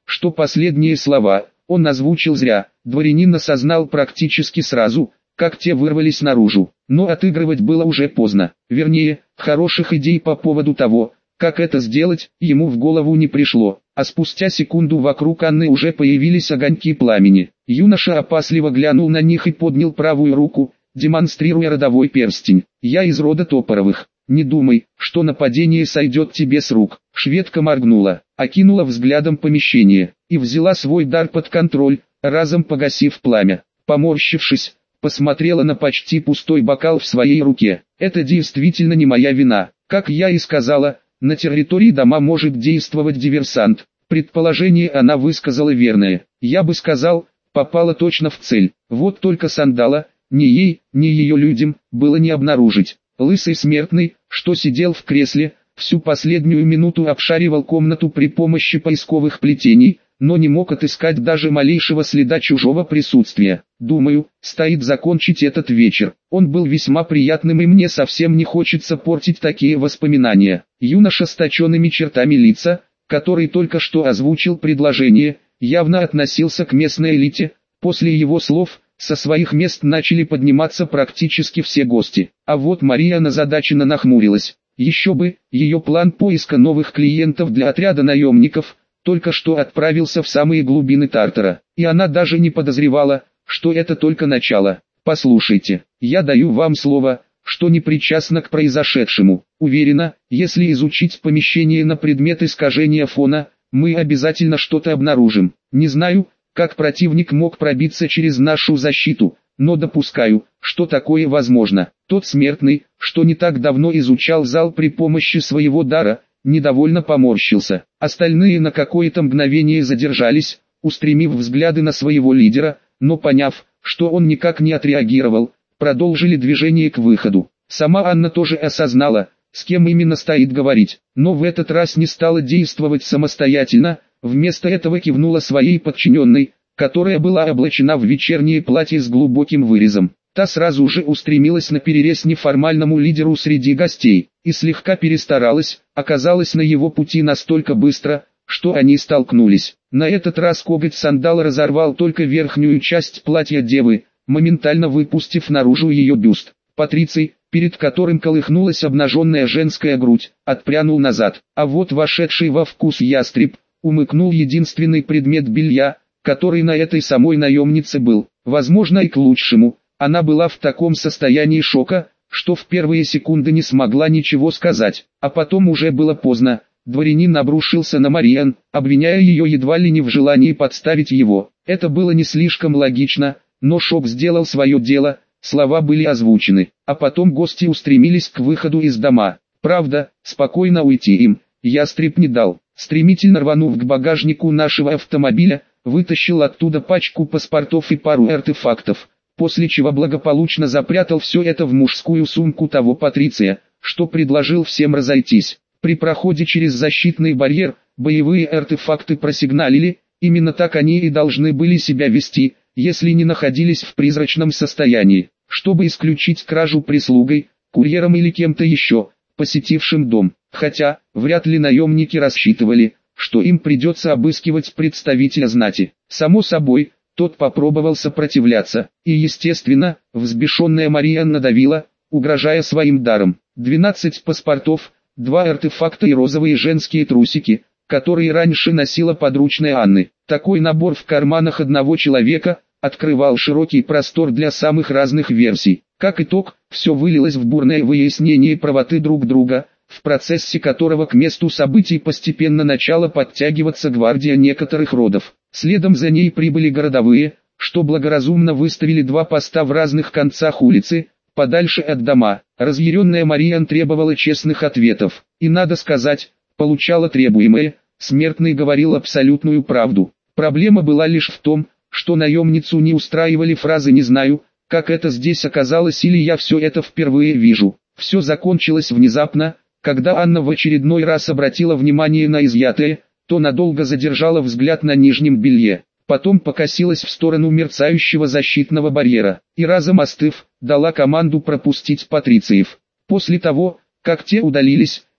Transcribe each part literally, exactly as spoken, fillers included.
что последние слова он озвучил зря. Дворянин осознал практически сразу, как те вырвались наружу, но отыгрывать было уже поздно. Вернее, хороших идей по поводу того, как это сделать, ему в голову не пришло, а спустя секунду вокруг Анны уже появились огоньки пламени. Юноша опасливо глянул на них и поднял правую руку, демонстрируя родовой перстень. «Я из рода Топоровых. Не думай, что нападение сойдет тебе с рук». Шведка моргнула, окинула взглядом помещение и взяла свой дар под контроль, разом погасив пламя. Поморщившись, посмотрела на почти пустой бокал в своей руке. «Это действительно не моя вина. Как я и сказала, на территории дома может действовать диверсант». Предположение она высказала верное. Я бы сказал, попала точно в цель. Вот только Сандала, ни ей, ни ее людям, было не обнаружить. Лысый смертный, что сидел в кресле, всю последнюю минуту обшаривал комнату при помощи поисковых плетений, но не мог отыскать даже малейшего следа чужого присутствия. Думаю, стоит закончить этот вечер. Он был весьма приятным и мне совсем не хочется портить такие воспоминания. Юноша с точенными чертами лица, который только что озвучил предложение, явно относился к местной элите. После его слов, со своих мест начали подниматься практически все гости. А вот Мария озадаченно нахмурилась. Еще бы, ее план поиска новых клиентов для отряда наемников только что отправился в самые глубины Тартара, и она даже не подозревала, что это только начало. «Послушайте, я даю вам слово, что не причастна к произошедшему. Уверена, если изучить помещение на предмет искажения фона, мы обязательно что-то обнаружим. Не знаю, как противник мог пробиться через нашу защиту, но допускаю, что такое возможно». Тот смертный, что не так давно изучал зал при помощи своего дара, недовольно поморщился. Остальные на какое-то мгновение задержались, устремив взгляды на своего лидера, но поняв, что он никак не отреагировал, продолжили движение к выходу. Сама Анна тоже осознала, с кем именно стоит говорить, но в этот раз не стала действовать самостоятельно, вместо этого кивнула своей подчиненной, которая была облачена в вечернее платье с глубоким вырезом. Та сразу же устремилась на перерез неформальному лидеру среди гостей, и слегка перестаралась, оказалась на его пути настолько быстро, что они столкнулись. На этот раз коготь сандала разорвал только верхнюю часть платья девы, моментально выпустив наружу ее бюст. Патриций, перед которым колыхнулась обнаженная женская грудь, отпрянул назад, а вот вошедший во вкус ястреб, умыкнул единственный предмет белья, который на этой самой наемнице был, возможно и к лучшему. Она была в таком состоянии шока, что в первые секунды не смогла ничего сказать, а потом уже было поздно. Дворянин обрушился на Мариан, обвиняя ее едва ли не в желании подставить его. Это было не слишком логично, но шок сделал свое дело, слова были озвучены, а потом гости устремились к выходу из дома. Правда, спокойно уйти им ястреб не дал. Стремительно рванув к багажнику нашего автомобиля, вытащил оттуда пачку паспортов и пару артефактов, после чего благополучно запрятал все это в мужскую сумку того Патриция, что предложил всем разойтись. При проходе через защитный барьер, боевые артефакты просигналили, именно так они и должны были себя вести, если не находились в призрачном состоянии, чтобы исключить кражу прислугой, курьером или кем-то еще, посетившим дом. Хотя, вряд ли наемники рассчитывали, что им придется обыскивать представителя знати. Само собой, тот попробовал сопротивляться, и естественно, взбешенная Мариан надавила, угрожая своим даром. двенадцать паспортов, два артефакта и розовые женские трусики, которые раньше носила подручная Анны. Такой набор в карманах одного человека открывал широкий простор для самых разных версий. Как итог, все вылилось в бурное выяснение правоты друг друга, в процессе которого к месту событий постепенно начала подтягиваться гвардия некоторых родов. Следом за ней прибыли городовые, что благоразумно выставили два поста в разных концах улицы, подальше от дома. Разъяренная Мариан требовала честных ответов, и надо сказать, получала требуемое. Смертный говорил абсолютную правду. Проблема была лишь в том, что наемницу не устраивали фразы «не знаю, как это здесь оказалось» или «я все это впервые вижу». Все закончилось внезапно, когда Анна в очередной раз обратила внимание на изъятое, то надолго задержала взгляд на нижнем белье, потом покосилась в сторону мерцающего защитного барьера, и разом остыв, дала команду пропустить патрициев. После того, как те удалились,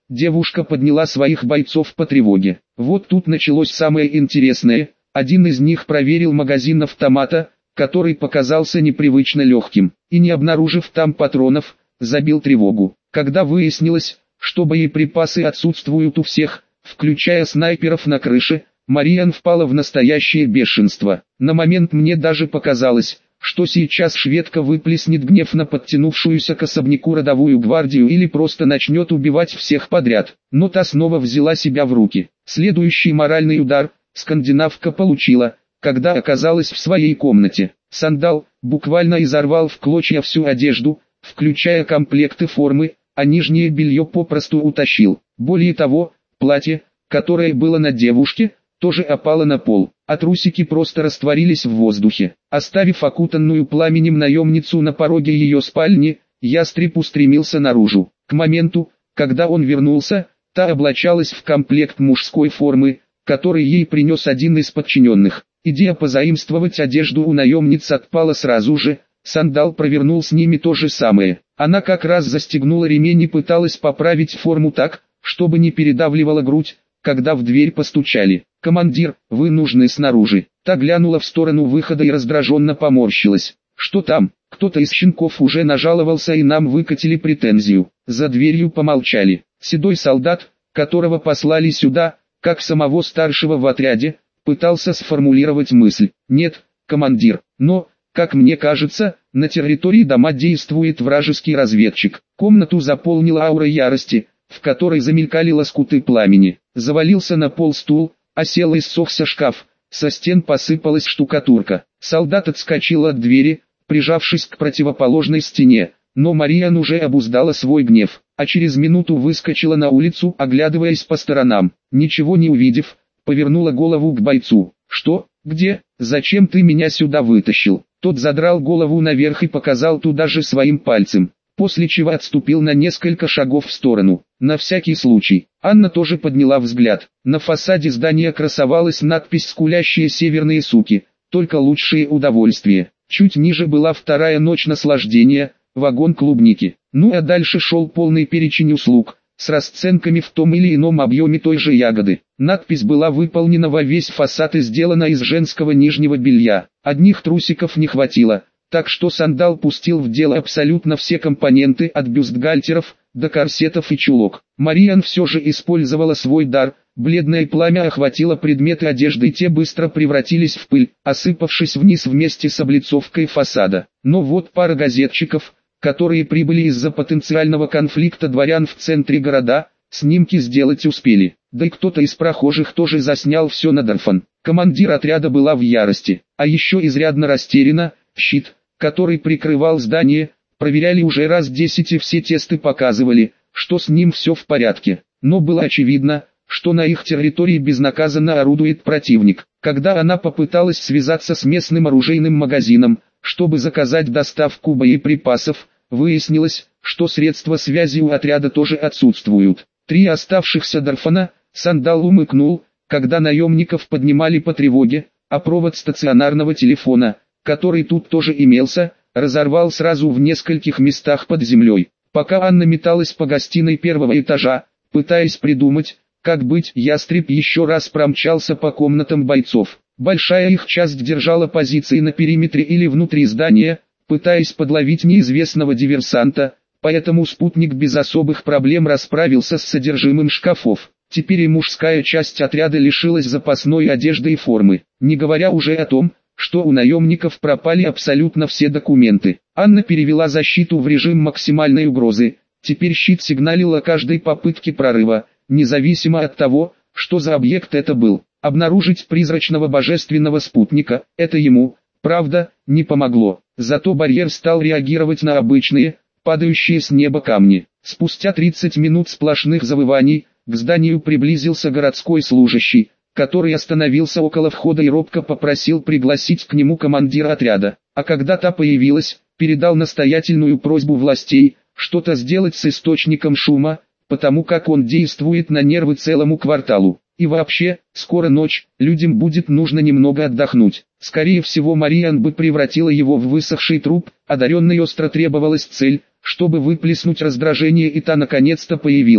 девушка подняла своих бойцов по тревоге. Вот тут началось самое интересное. Один из них проверил магазин автомата, который показался непривычно легким, и не обнаружив там патронов, забил тревогу. Когда выяснилось, что боеприпасы отсутствуют у всех, включая снайперов на крыше, Мариан впала в настоящее бешенство. На момент мне даже показалось, что сейчас шведка выплеснет гнев на подтянувшуюся к особняку родовую гвардию или просто начнет убивать всех подряд. Но та снова взяла себя в руки. Следующий моральный удар скандинавка получила, когда оказалась в своей комнате. Сандал буквально изорвал в клочья всю одежду, включая комплекты формы, а нижнее белье попросту утащил. Более того, платье, которое было на девушке, тоже опало на пол, а трусики просто растворились в воздухе. Оставив окутанную пламенем наемницу на пороге ее спальни, ястреб устремился наружу. К моменту, когда он вернулся, та облачалась в комплект мужской формы, который ей принес один из подчиненных. Идея позаимствовать одежду у наемниц отпала сразу же, Сандал провернул с ними то же самое. Она как раз застегнула ремень и пыталась поправить форму так, чтобы не передавливала грудь, когда в дверь постучали. «Командир, вы нужны снаружи». Та глянула в сторону выхода и раздраженно поморщилась. «Что там? Кто-то из щенков уже нажаловался и нам выкатили претензию». За дверью помолчали. Седой солдат, которого послали сюда, как самого старшего в отряде, пытался сформулировать мысль. «Нет, командир, но, как мне кажется, на территории дома действует вражеский разведчик». Комнату заполнила аура ярости, в которой замелькали лоскуты пламени. Завалился на пол стул, осел и ссохся шкаф, со стен посыпалась штукатурка. Солдат отскочил от двери, прижавшись к противоположной стене, но Мариан уже обуздала свой гнев, а через минуту выскочила на улицу, оглядываясь по сторонам. Ничего не увидев, повернула голову к бойцу. «Что? Где? Зачем ты меня сюда вытащил?» Тот задрал голову наверх и показал туда же своим пальцем, после чего отступил на несколько шагов в сторону. На всякий случай, Анна тоже подняла взгляд. На фасаде здания красовалась надпись «Скулящие северные суки», только лучшие удовольствия. Чуть ниже была вторая ночь наслаждения, вагон клубники. Ну а дальше шел полный перечень услуг, с расценками в том или ином объеме той же ягоды. Надпись была выполнена во весь фасад и сделана из женского нижнего белья. Одних трусиков не хватило, так что Сандал пустил в дело абсолютно все компоненты от бюстгальтеров до корсетов и чулок. Мариан все же использовала свой дар, бледное пламя охватило предметы одежды и те быстро превратились в пыль, осыпавшись вниз вместе с облицовкой фасада. Но вот пара газетчиков, которые прибыли из-за потенциального конфликта дворян в центре города, снимки сделать успели. Да и кто-то из прохожих тоже заснял все на Дорфан. Командир отряда была в ярости, а еще изрядно растеряна. Щит, который прикрывал здание, проверяли уже раз десять и все тесты показывали, что с ним все в порядке. Но было очевидно, что на их территории безнаказанно орудует противник. Когда она попыталась связаться с местным оружейным магазином, чтобы заказать доставку боеприпасов, выяснилось, что средства связи у отряда тоже отсутствуют. Три оставшихся Дорфана, Сандал умыкнул, когда наемников поднимали по тревоге, а провод стационарного телефона, который тут тоже имелся, разорвал сразу в нескольких местах под землей. Пока Анна металась по гостиной первого этажа, пытаясь придумать, как быть, ястреб еще раз промчался по комнатам бойцов. Большая их часть держала позиции на периметре или внутри здания, пытаясь подловить неизвестного диверсанта, поэтому спутник без особых проблем расправился с содержимым шкафов. Теперь и мужская часть отряда лишилась запасной одежды и формы, не говоря уже о том, что у наемников пропали абсолютно все документы. Анна перевела защиту в режим максимальной угрозы, теперь щит сигналил о каждой попытке прорыва, независимо от того, что за объект это был. Обнаружить призрачного божественного спутника, это ему, правда, не помогло. Зато барьер стал реагировать на обычные, падающие с неба камни. Спустя тридцать минут сплошных завываний, к зданию приблизился городской служащий, который остановился около входа и робко попросил пригласить к нему командира отряда. А когда та появилась, передал настоятельную просьбу властей, что-то сделать с источником шума, потому как он действует на нервы целому кварталу. И вообще, скоро ночь, людям будет нужно немного отдохнуть. Скорее всего Мариан бы превратила его в высохший труп, одаренной остро требовалась цель, чтобы выплеснуть раздражение, и та наконец-то появилась.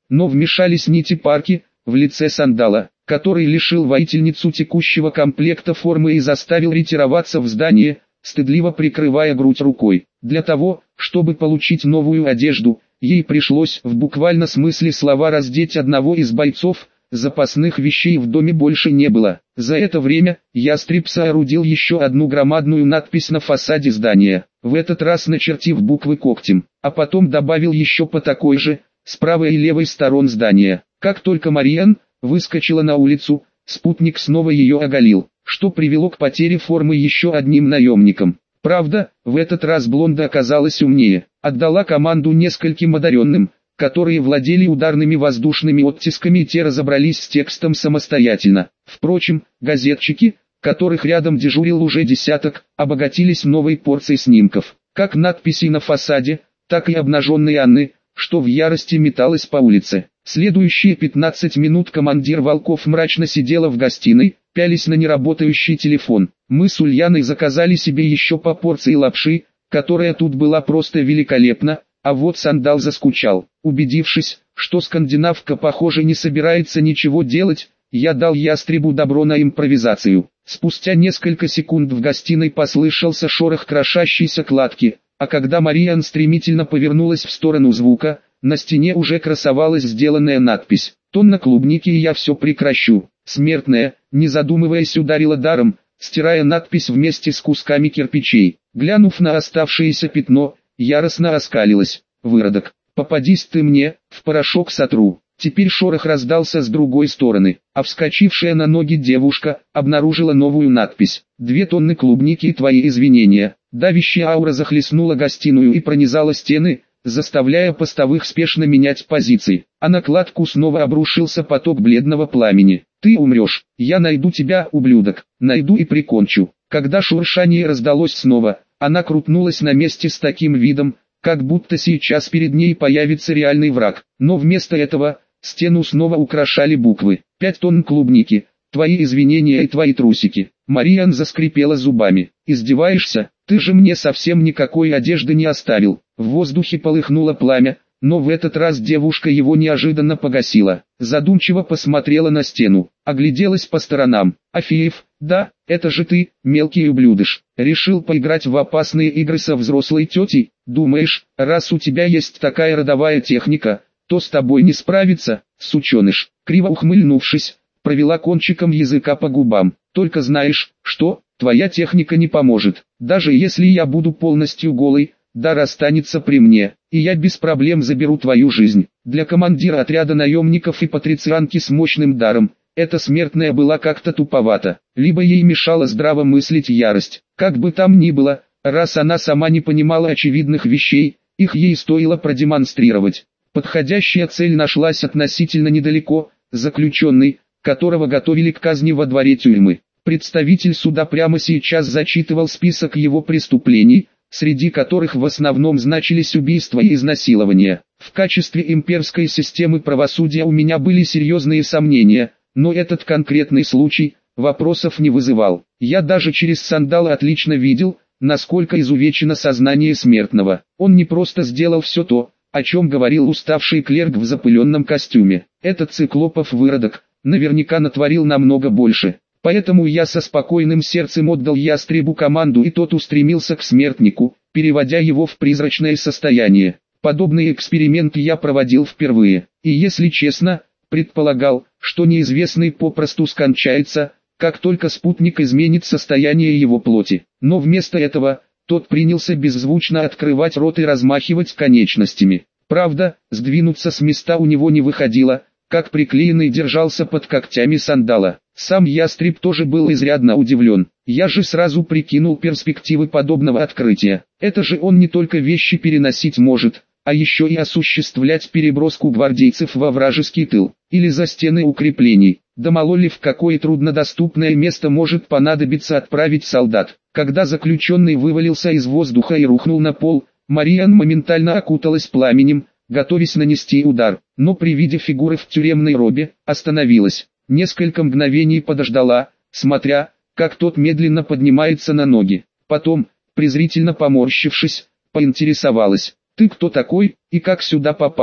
но вмешались нити парки, в лице Сандала, который лишил воительницу текущего комплекта формы и заставил ретироваться в здание, стыдливо прикрывая грудь рукой. Для того, чтобы получить новую одежду, ей пришлось в буквальном смысле слова раздеть одного из бойцов, запасных вещей в доме больше не было. За это время, ястреб соорудил еще одну громадную надпись на фасаде здания, в этот раз начертив буквы когтем, а потом добавил еще по такой же, с правой и левой сторон здания. Как только Мариан выскочила на улицу, спутник снова ее оголил, что привело к потере формы еще одним наемником. Правда, в этот раз блонда оказалась умнее, отдала команду нескольким одаренным, которые владели ударными воздушными оттисками, и те разобрались с текстом самостоятельно. Впрочем, газетчики, которых рядом дежурил уже десяток, обогатились новой порцией снимков, как надписей на фасаде, так и обнаженной Анны, что в ярости металась по улице. Следующие пятнадцать минут командир Волков мрачно сидела в гостиной, пялись на неработающий телефон. Мы с Ульяной заказали себе еще по порции лапши, которая тут была просто великолепна, а вот Сандал заскучал. Убедившись, что скандинавка, похоже, не собирается ничего делать, я дал ястребу добро на импровизацию. Спустя несколько секунд в гостиной послышался шорох крошащейся кладки, а когда Мариан стремительно повернулась в сторону звука, на стене уже красовалась сделанная надпись: «Тонна клубники и я все прекращу». Смертная, не задумываясь, ударила даром, стирая надпись вместе с кусками кирпичей. Глянув на оставшееся пятно, яростно оскалилась: «Выродок, попадись ты мне, в порошок сотру». Теперь шорох раздался с другой стороны, а вскочившая на ноги девушка обнаружила новую надпись: «Две тонны клубники и твои извинения». Давящая аура захлестнула гостиную и пронизала стены, заставляя постовых спешно менять позиции, а на кладку снова обрушился поток бледного пламени. «Ты умрешь, я найду тебя, ублюдок, найду и прикончу». Когда шуршание раздалось снова, она крутнулась на месте с таким видом, как будто сейчас перед ней появится реальный враг, но вместо этого стену снова украшали буквы: «Пять тонн клубники, твои извинения и твои трусики». Мариан заскрипела зубами. «Издеваешься? Ты же мне совсем никакой одежды не оставил». В воздухе полыхнуло пламя, но в этот раз девушка его неожиданно погасила. Задумчиво посмотрела на стену, огляделась по сторонам. «Афеев, да, это же ты, мелкий ублюдыш. Решил поиграть в опасные игры со взрослой тетей? Думаешь, раз у тебя есть такая родовая техника, то с тобой не справиться, сученыш?» Криво ухмыльнувшись, провела кончиком языка по губам. «Только знаешь, что, твоя техника не поможет. Даже если я буду полностью голый, дар останется при мне, и я без проблем заберу твою жизнь». Для командира отряда наемников и патрицианки с мощным даром, эта смертная была как-то туповата, либо ей мешала здраво мыслить ярость. Как бы там ни было, раз она сама не понимала очевидных вещей, их ей стоило продемонстрировать. Подходящая цель нашлась относительно недалеко: заключенный, которого готовили к казни во дворе тюрьмы. Представитель суда прямо сейчас зачитывал список его преступлений, среди которых в основном значились убийства и изнасилования. В качестве имперской системы правосудия у меня были серьезные сомнения, но этот конкретный случай вопросов не вызывал. Я даже через Сандала отлично видел, насколько изувечено сознание смертного. Он не просто сделал все то, о чем говорил уставший клерк в запыленном костюме. Этот циклопов выродок наверняка натворил намного больше. Поэтому я со спокойным сердцем отдал ястребу команду, и тот устремился к смертнику, переводя его в призрачное состояние. Подобный эксперимент я проводил впервые, и, если честно, предполагал, что неизвестный попросту скончается, как только спутник изменит состояние его плоти. Но вместо этого, тот принялся беззвучно открывать рот и размахивать конечностями. Правда, сдвинуться с места у него не выходило, как приклеенный держался под когтями Сандала. Сам ястреб тоже был изрядно удивлен. Я же сразу прикинул перспективы подобного открытия. Это же он не только вещи переносить может, а еще и осуществлять переброску гвардейцев во вражеский тыл, или за стены укреплений. Да мало ли в какое труднодоступное место может понадобиться отправить солдат. Когда заключенный вывалился из воздуха и рухнул на пол, Мариан моментально окуталась пламенем, готовясь нанести удар, но при виде фигуры в тюремной робе, остановилась. Несколько мгновений подождала, смотря, как тот медленно поднимается на ноги. Потом, презрительно поморщившись, поинтересовалась: «Ты кто такой, и как сюда попал?»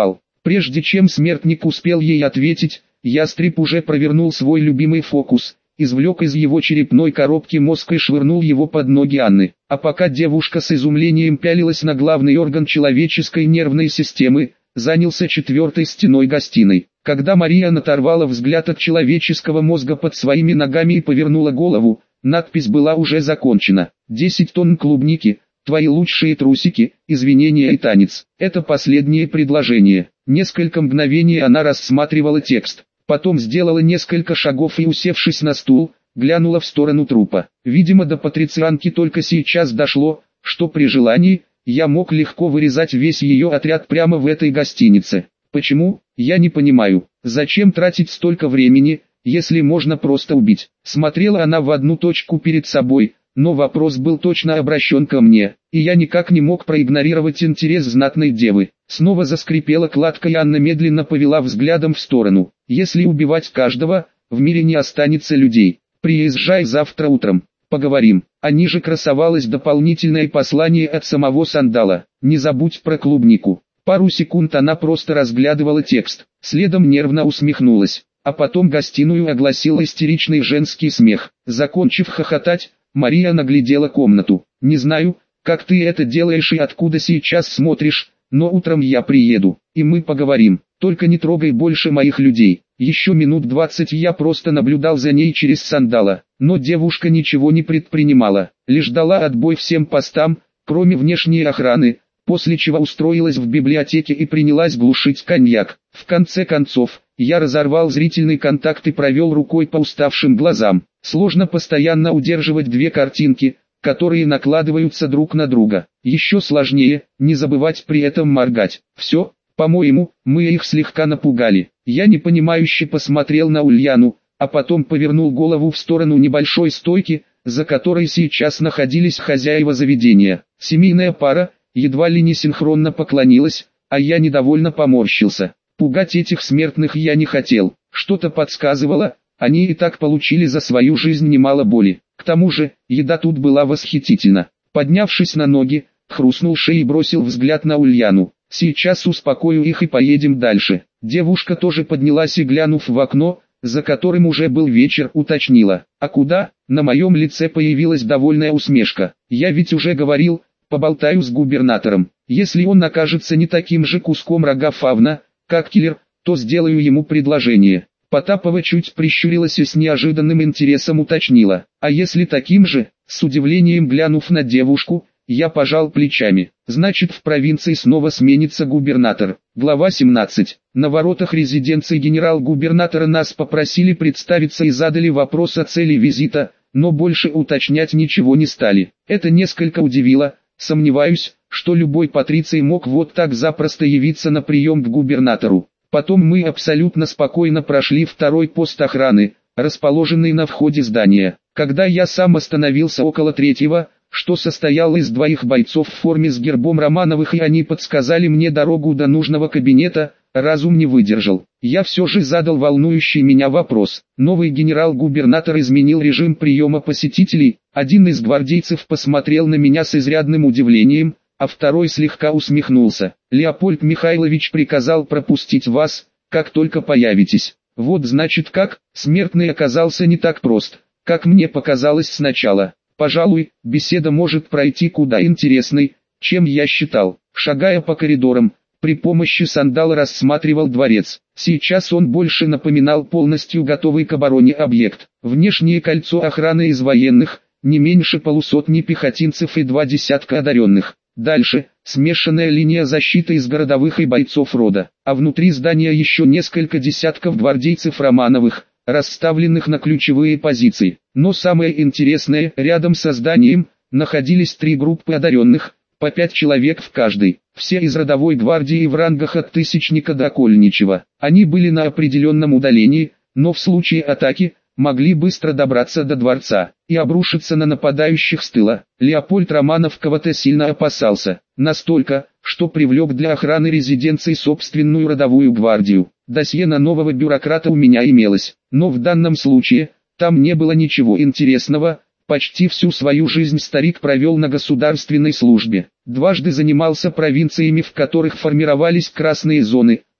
Прежде чем смертник успел ей ответить, ястреб уже провернул свой любимый фокус, извлек из его черепной коробки мозг и швырнул его под ноги Анны. А пока девушка с изумлением пялилась на главный орган человеческой нервной системы, занялся четвертой стеной гостиной. Когда Мария оторвала взгляд от человеческого мозга под своими ногами и повернула голову, надпись была уже закончена. «Десять тонн клубники, твои лучшие трусики, извинения и танец». Это последнее предложение. Несколько мгновений она рассматривала текст, потом сделала несколько шагов и, усевшись на стул, глянула в сторону трупа. Видимо, до патрицианки только сейчас дошло, что при желании, я мог легко вырезать весь ее отряд прямо в этой гостинице. Почему? Я не понимаю. Зачем тратить столько времени, если можно просто убить? Смотрела она в одну точку перед собой, но вопрос был точно обращен ко мне, и я никак не мог проигнорировать интерес знатной девы. Снова заскрипела кладка, и Анна медленно повела взглядом в сторону. Если убивать каждого, в мире не останется людей. Приезжай завтра утром, поговорим. А ниже красовалось дополнительное послание от самого Сандала. Не забудь про клубнику. Пару секунд она просто разглядывала текст, следом нервно усмехнулась, а потом гостиную огласил истеричный женский смех. Закончив хохотать, Мария наглядела комнату. «Не знаю, как ты это делаешь и откуда сейчас смотришь, но утром я приеду, и мы поговорим, только не трогай больше моих людей». Еще минут двадцать я просто наблюдал за ней через Сандала, но девушка ничего не предпринимала, лишь дала отбой всем постам, кроме внешней охраны, после чего устроилась в библиотеке и принялась глушить коньяк. В конце концов, я разорвал зрительный контакт и провел рукой по уставшим глазам. Сложно постоянно удерживать две картинки, которые накладываются друг на друга. Еще сложнее, не забывать при этом моргать. Все, по-моему, мы их слегка напугали. Я непонимающе посмотрел на Ульяну, а потом повернул голову в сторону небольшой стойки, за которой сейчас находились хозяева заведения. Семейная пара едва ли не синхронно поклонилась, а я недовольно поморщился. Пугать этих смертных я не хотел. Что-то подсказывало, они и так получили за свою жизнь немало боли. К тому же, еда тут была восхитительна. Поднявшись на ноги, хрустнул шеей и бросил взгляд на Ульяну. Сейчас успокою их и поедем дальше. Девушка тоже поднялась и, глянув в окно, за которым уже был вечер, уточнила. А куда? На моем лице появилась довольная усмешка. Я ведь уже говорил, поболтаю с губернатором. Если он окажется не таким же куском рога фавна, как киллер, то сделаю ему предложение. Потапова чуть прищурилась и с неожиданным интересом уточнила. А если таким же? С удивлением глянув на девушку, я пожал плечами. Значит, в провинции снова сменится губернатор. Глава семнадцать. На воротах резиденции генерал-губернатора нас попросили представиться и задали вопрос о цели визита, но больше уточнять ничего не стали. Это несколько удивило. Сомневаюсь, что любой патриций мог вот так запросто явиться на прием к губернатору. Потом мы абсолютно спокойно прошли второй пост охраны, расположенный на входе здания. Когда я сам остановился около третьего, что состоял из двоих бойцов в форме с гербом Романовых, и они подсказали мне дорогу до нужного кабинета, разум не выдержал. Я все же задал волнующий меня вопрос. Новый генерал-губернатор изменил режим приема посетителей. Один из гвардейцев посмотрел на меня с изрядным удивлением, а второй слегка усмехнулся. Леопольд Михайлович приказал пропустить вас, как только появитесь. Вот значит как, смертный оказался не так прост, как мне показалось сначала. Пожалуй, беседа может пройти куда интересной, чем я считал. Шагая по коридорам, при помощи Сандала рассматривал дворец. Сейчас он больше напоминал полностью готовый к обороне объект. Внешнее кольцо охраны из военных, не меньше полусотни пехотинцев и два десятка одаренных. Дальше, смешанная линия защиты из городовых и бойцов рода, а внутри здания еще несколько десятков гвардейцев Романовых, расставленных на ключевые позиции. Но самое интересное, рядом со зданием, находились три группы одаренных, по пять человек в каждой, все из родовой гвардии в рангах от тысячника до окольничего. Они были на определенном удалении, но в случае атаки, могли быстро добраться до дворца и обрушиться на нападающих с тыла. Леопольд Романов кого-то сильно опасался, настолько, что привлек для охраны резиденции собственную родовую гвардию. Досье на нового бюрократа у меня имелось, но в данном случае, там не было ничего интересного. Почти всю свою жизнь старик провел на государственной службе. Дважды занимался провинциями, в которых формировались красные зоны,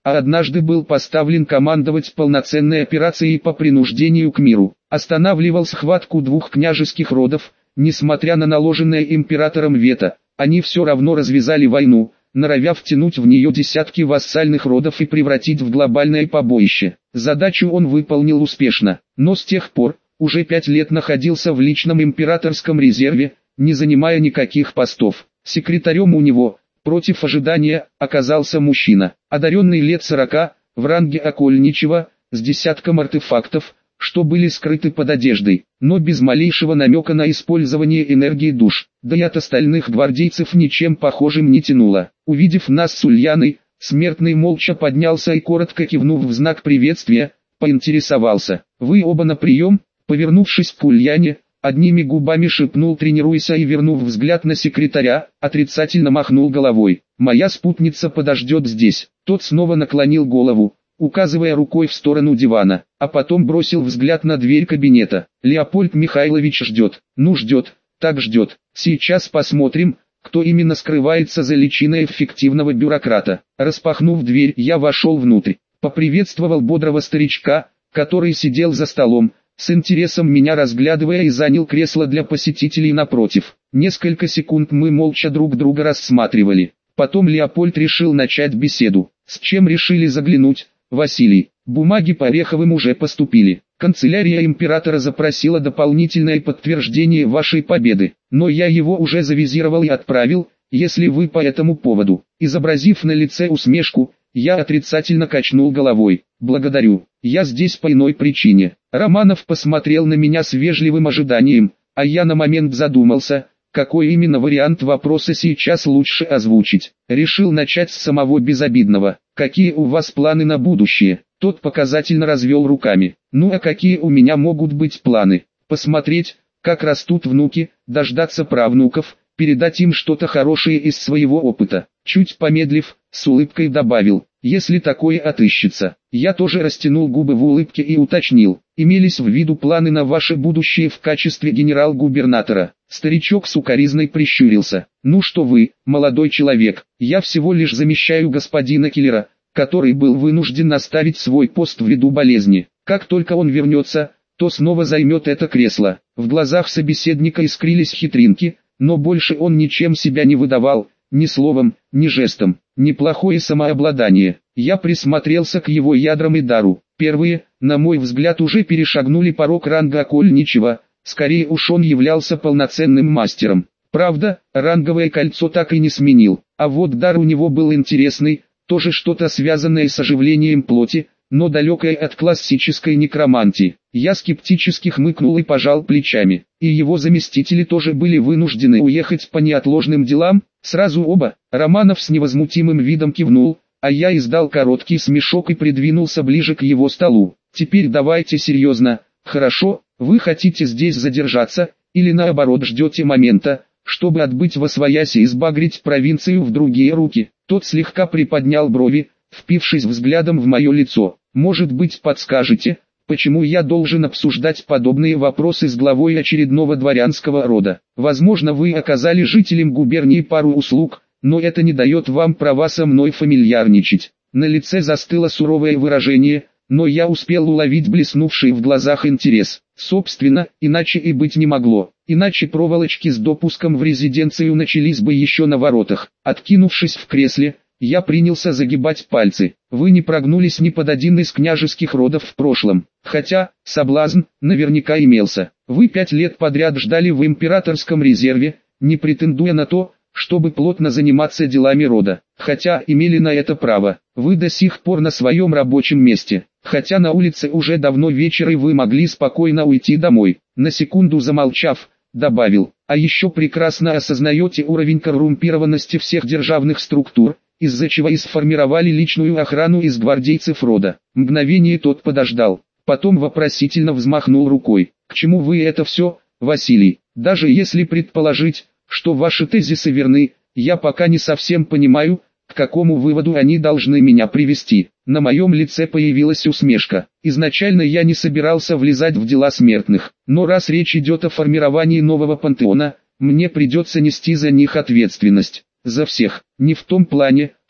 а однажды был поставлен командовать полноценной операцией по принуждению к миру. Останавливал схватку двух княжеских родов, несмотря на наложенное императором вето, они все равно развязали войну, норовя втянуть в нее десятки вассальных родов и превратить в глобальное побоище. Задачу он выполнил успешно, но с тех пор, уже пять лет находился в личном императорском резерве, не занимая никаких постов. Секретарем у него, против ожидания, оказался мужчина, одаренный лет сорока, в ранге окольничего, с десятком артефактов, что были скрыты под одеждой, но без малейшего намека на использование энергии душ, да и от остальных гвардейцев ничем похожим не тянуло. Увидев нас с Ульяной, смертный молча поднялся и, коротко кивнув в знак приветствия, поинтересовался: «Вы оба на прием?» Повернувшись к Ульяне, одними губами шепнул: «Тренируйся», и, вернув взгляд на секретаря, отрицательно махнул головой. «Моя спутница подождет здесь». Тот снова наклонил голову, указывая рукой в сторону дивана, а потом бросил взгляд на дверь кабинета. «Леопольд Михайлович ждет». «Ну ждет, так ждет. Сейчас посмотрим, кто именно скрывается за личиной эффективного бюрократа». Распахнув дверь, я вошел внутрь, поприветствовал бодрого старичка, который сидел за столом, с интересом меня разглядывая, и занял кресло для посетителей напротив. Несколько секунд мы молча друг друга рассматривали. Потом Леопольд решил начать беседу. «С чем решили заглянуть, Василий?» «Бумаги по Ореховым уже поступили. Канцелярия императора запросила дополнительное подтверждение вашей победы, но я его уже завизировал и отправил, если вы по этому поводу». Изобразив на лице усмешку, я отрицательно качнул головой. «Благодарю, я здесь по иной причине». Романов посмотрел на меня с вежливым ожиданием, а я на момент задумался, какой именно вариант вопроса сейчас лучше озвучить. Решил начать с самого безобидного. «Какие у вас планы на будущее?» Тот показательно развел руками. «Ну а какие у меня могут быть планы? Посмотреть, как растут внуки, дождаться правнуков, передать им что-то хорошее из своего опыта». Чуть помедлив, с улыбкой добавил: «Если такое отыщется». Я тоже растянул губы в улыбке и уточнил: «Имелись в виду планы на ваше будущее в качестве генерал-губернатора?» Старичок сукоризной прищурился. «Ну что вы, молодой человек, я всего лишь замещаю господина Киллера, который был вынужден оставить свой пост ввиду болезни. Как только он вернется, то снова займет это кресло». В глазах собеседника искрились хитринки, но больше он ничем себя не выдавал, ни словом, ни жестом. Неплохое самообладание. Я присмотрелся к его ядрам и дару. Первые, на мой взгляд, уже перешагнули порог ранга окольничего, скорее уж он являлся полноценным мастером. Правда, ранговое кольцо так и не сменил, а вот дар у него был интересный, тоже что-то связанное с оживлением плоти, но далекое от классической некромантии. Я скептически хмыкнул и пожал плечами. И его заместители тоже были вынуждены уехать по неотложным делам. Сразу оба. Романов с невозмутимым видом кивнул, а я издал короткий смешок и придвинулся ближе к его столу. «Теперь давайте серьезно. Хорошо, вы хотите здесь задержаться, или наоборот ждете момента, чтобы отбыть восвояси и сбагрить провинцию в другие руки?» Тот слегка приподнял брови, впившись взглядом в мое лицо. «Может быть, подскажете, почему я должен обсуждать подобные вопросы с главой очередного дворянского рода? Возможно, вы оказали жителям губернии пару услуг, но это не дает вам права со мной фамильярничать». На лице застыло суровое выражение, но я успел уловить блеснувший в глазах интерес. Собственно, иначе и быть не могло. Иначе проволочки с допуском в резиденцию начались бы еще на воротах. Откинувшись в кресле, я принялся загибать пальцы. Вы не прогнулись ни под один из княжеских родов в прошлом. Хотя, соблазн, наверняка имелся. Вы пять лет подряд ждали в императорском резерве, не претендуя на то, чтобы плотно заниматься делами рода. Хотя, имели на это право. Вы до сих пор на своем рабочем месте. Хотя на улице уже давно вечер и вы могли спокойно уйти домой. На секунду замолчав, добавил: а еще прекрасно осознаете уровень коррумпированности всех державных структур, из-за чего и сформировали личную охрану из гвардейцев рода. Мгновение тот подождал, потом вопросительно взмахнул рукой. К чему вы это все, Василий? Даже если предположить, что ваши тезисы верны, я пока не совсем понимаю, к какому выводу они должны меня привести. На моем лице появилась усмешка. Изначально я не собирался влезать в дела смертных, но раз речь идет о формировании нового пантеона, мне придется нести за них ответственность. За всех, не в том плане,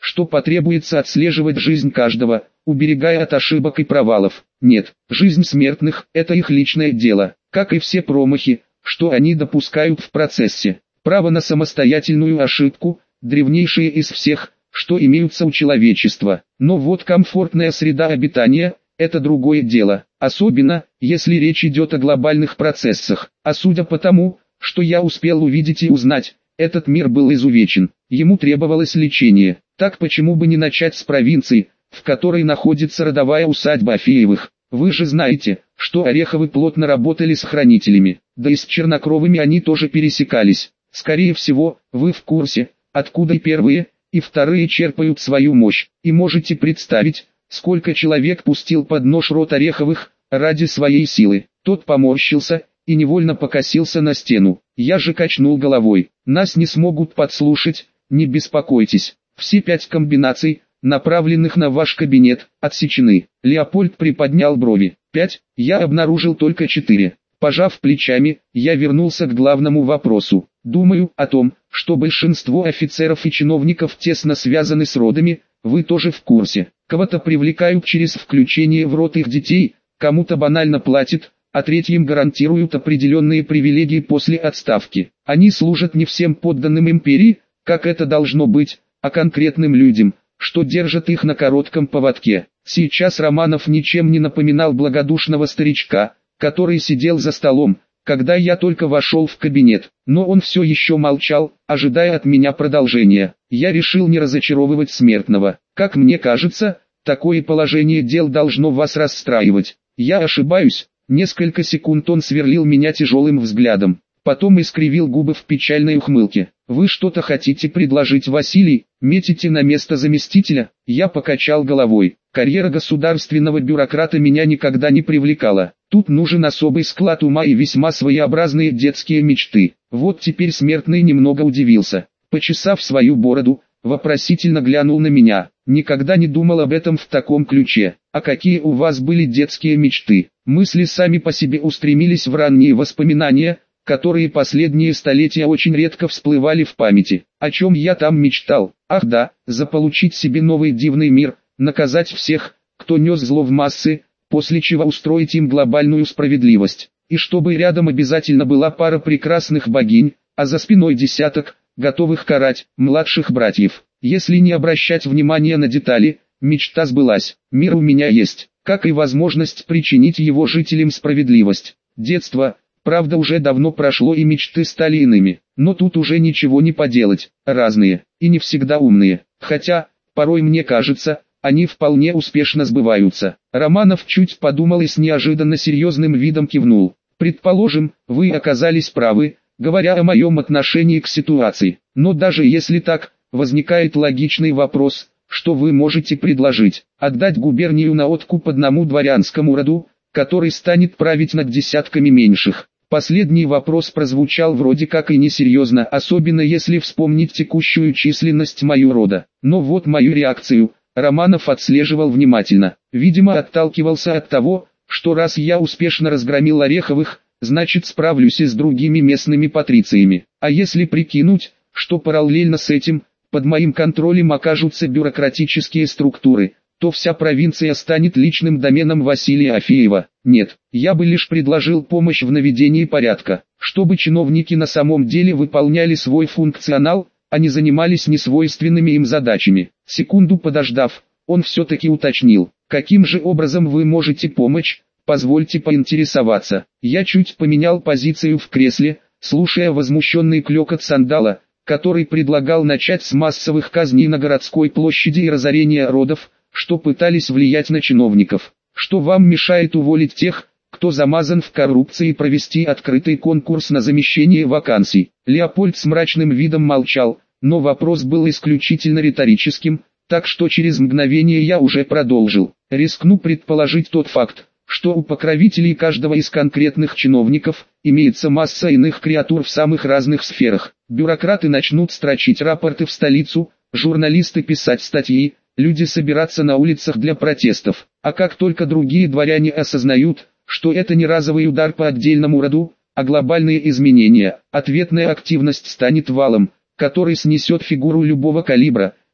что потребуется отслеживать жизнь каждого, уберегая от ошибок и провалов. Нет, жизнь смертных – это их личное дело, как и все промахи, что они допускают в процессе. Право на самостоятельную ошибку – древнейшее из всех, что имеются у человечества. Но вот комфортная среда обитания – это другое дело, особенно, если речь идет о глобальных процессах. А судя по тому, что я успел увидеть и узнать, этот мир был изувечен, ему требовалось лечение. Так почему бы не начать с провинции, в которой находится родовая усадьба Афеевых? Вы же знаете, что Ореховы плотно работали с хранителями, да и с чернокровыми они тоже пересекались. Скорее всего, вы в курсе, откуда и первые, и вторые черпают свою мощь, и можете представить, сколько человек пустил под нож род Ореховых, ради своей силы. Тот поморщился и невольно покосился на стену. Я же качнул головой. Нас не смогут подслушать, не беспокойтесь. Все пять комбинаций, направленных на ваш кабинет, отсечены. Леопольд приподнял брови. Пять, я обнаружил только четыре. Пожав плечами, я вернулся к главному вопросу. Думаю о том, что большинство офицеров и чиновников тесно связаны с родами, вы тоже в курсе. Кого-то привлекают через включение в род их детей, кому-то банально платят, а третьим гарантируют определенные привилегии после отставки. Они служат не всем подданным империи, как это должно быть, а конкретным людям, что держат их на коротком поводке. Сейчас Романов ничем не напоминал благодушного старичка, который сидел за столом, когда я только вошел в кабинет, но он все еще молчал, ожидая от меня продолжения. Я решил не разочаровывать смертного. Как мне кажется, такое положение дел должно вас расстраивать. Я ошибаюсь? Несколько секунд он сверлил меня тяжелым взглядом, потом искривил губы в печальной ухмылке. Вы что-то хотите предложить, Василий? Метите на место заместителя? Я покачал головой. Карьера государственного бюрократа меня никогда не привлекала. Тут нужен особый склад ума и весьма своеобразные детские мечты. Вот теперь смертный немного удивился. Почесав свою бороду, вопросительно глянул на меня. Никогда не думал об этом в таком ключе. А какие у вас были детские мечты? Мысли сами по себе устремились в ранние воспоминания, которые последние столетия очень редко всплывали в памяти. О чем я там мечтал? Ах да, заполучить себе новый дивный мир, наказать всех, кто нес зло в массы, после чего устроить им глобальную справедливость. И чтобы рядом обязательно была пара прекрасных богинь, а за спиной десяток, готовых карать, младших братьев. Если не обращать внимания на детали, мечта сбылась. Мир у меня есть, как и возможность причинить его жителям справедливость. Детство, правда, уже давно прошло и мечты стали иными. Но тут уже ничего не поделать, разные, и не всегда умные. Хотя, порой мне кажется, они вполне успешно сбываются. Романов чуть подумал и с неожиданно серьезным видом кивнул. Предположим, вы оказались правы, говоря о моем отношении к ситуации. Но даже если так, возникает логичный вопрос, что вы можете предложить? Отдать губернию на откуп одному дворянскому роду, который станет править над десятками меньших? Последний вопрос прозвучал вроде как и несерьезно, особенно если вспомнить текущую численность моего рода. Но вот мою реакцию Романов отслеживал внимательно. Видимо, отталкивался от того, что раз я успешно разгромил Ореховых, значит справлюсь и с другими местными патрициями. А если прикинуть, что параллельно с этим, под моим контролем окажутся бюрократические структуры, то вся провинция станет личным доменом Василия Афеева. Нет, я бы лишь предложил помощь в наведении порядка, чтобы чиновники на самом деле выполняли свой функционал, а не занимались несвойственными им задачами. Секунду подождав, он все-таки уточнил: каким же образом вы можете помочь? Позвольте поинтересоваться. Я чуть поменял позицию в кресле, слушая возмущенный клёкот сандала, который предлагал начать с массовых казней на городской площади и разорения родов, что пытались влиять на чиновников. Что вам мешает уволить тех, кто замазан в коррупции, и провести открытый конкурс на замещение вакансий? Леопольд с мрачным видом молчал, но вопрос был исключительно риторическим, так что через мгновение я уже продолжил. Рискну предположить тот факт, что у покровителей каждого из конкретных чиновников имеется масса иных креатур в самых разных сферах. Бюрократы начнут строчить рапорты в столицу, журналисты писать статьи, люди собираться на улицах для протестов. А как только другие дворяне осознают, что это не разовый удар по отдельному роду, а глобальные изменения, ответная активность станет валом, который снесет фигуру любого калибра,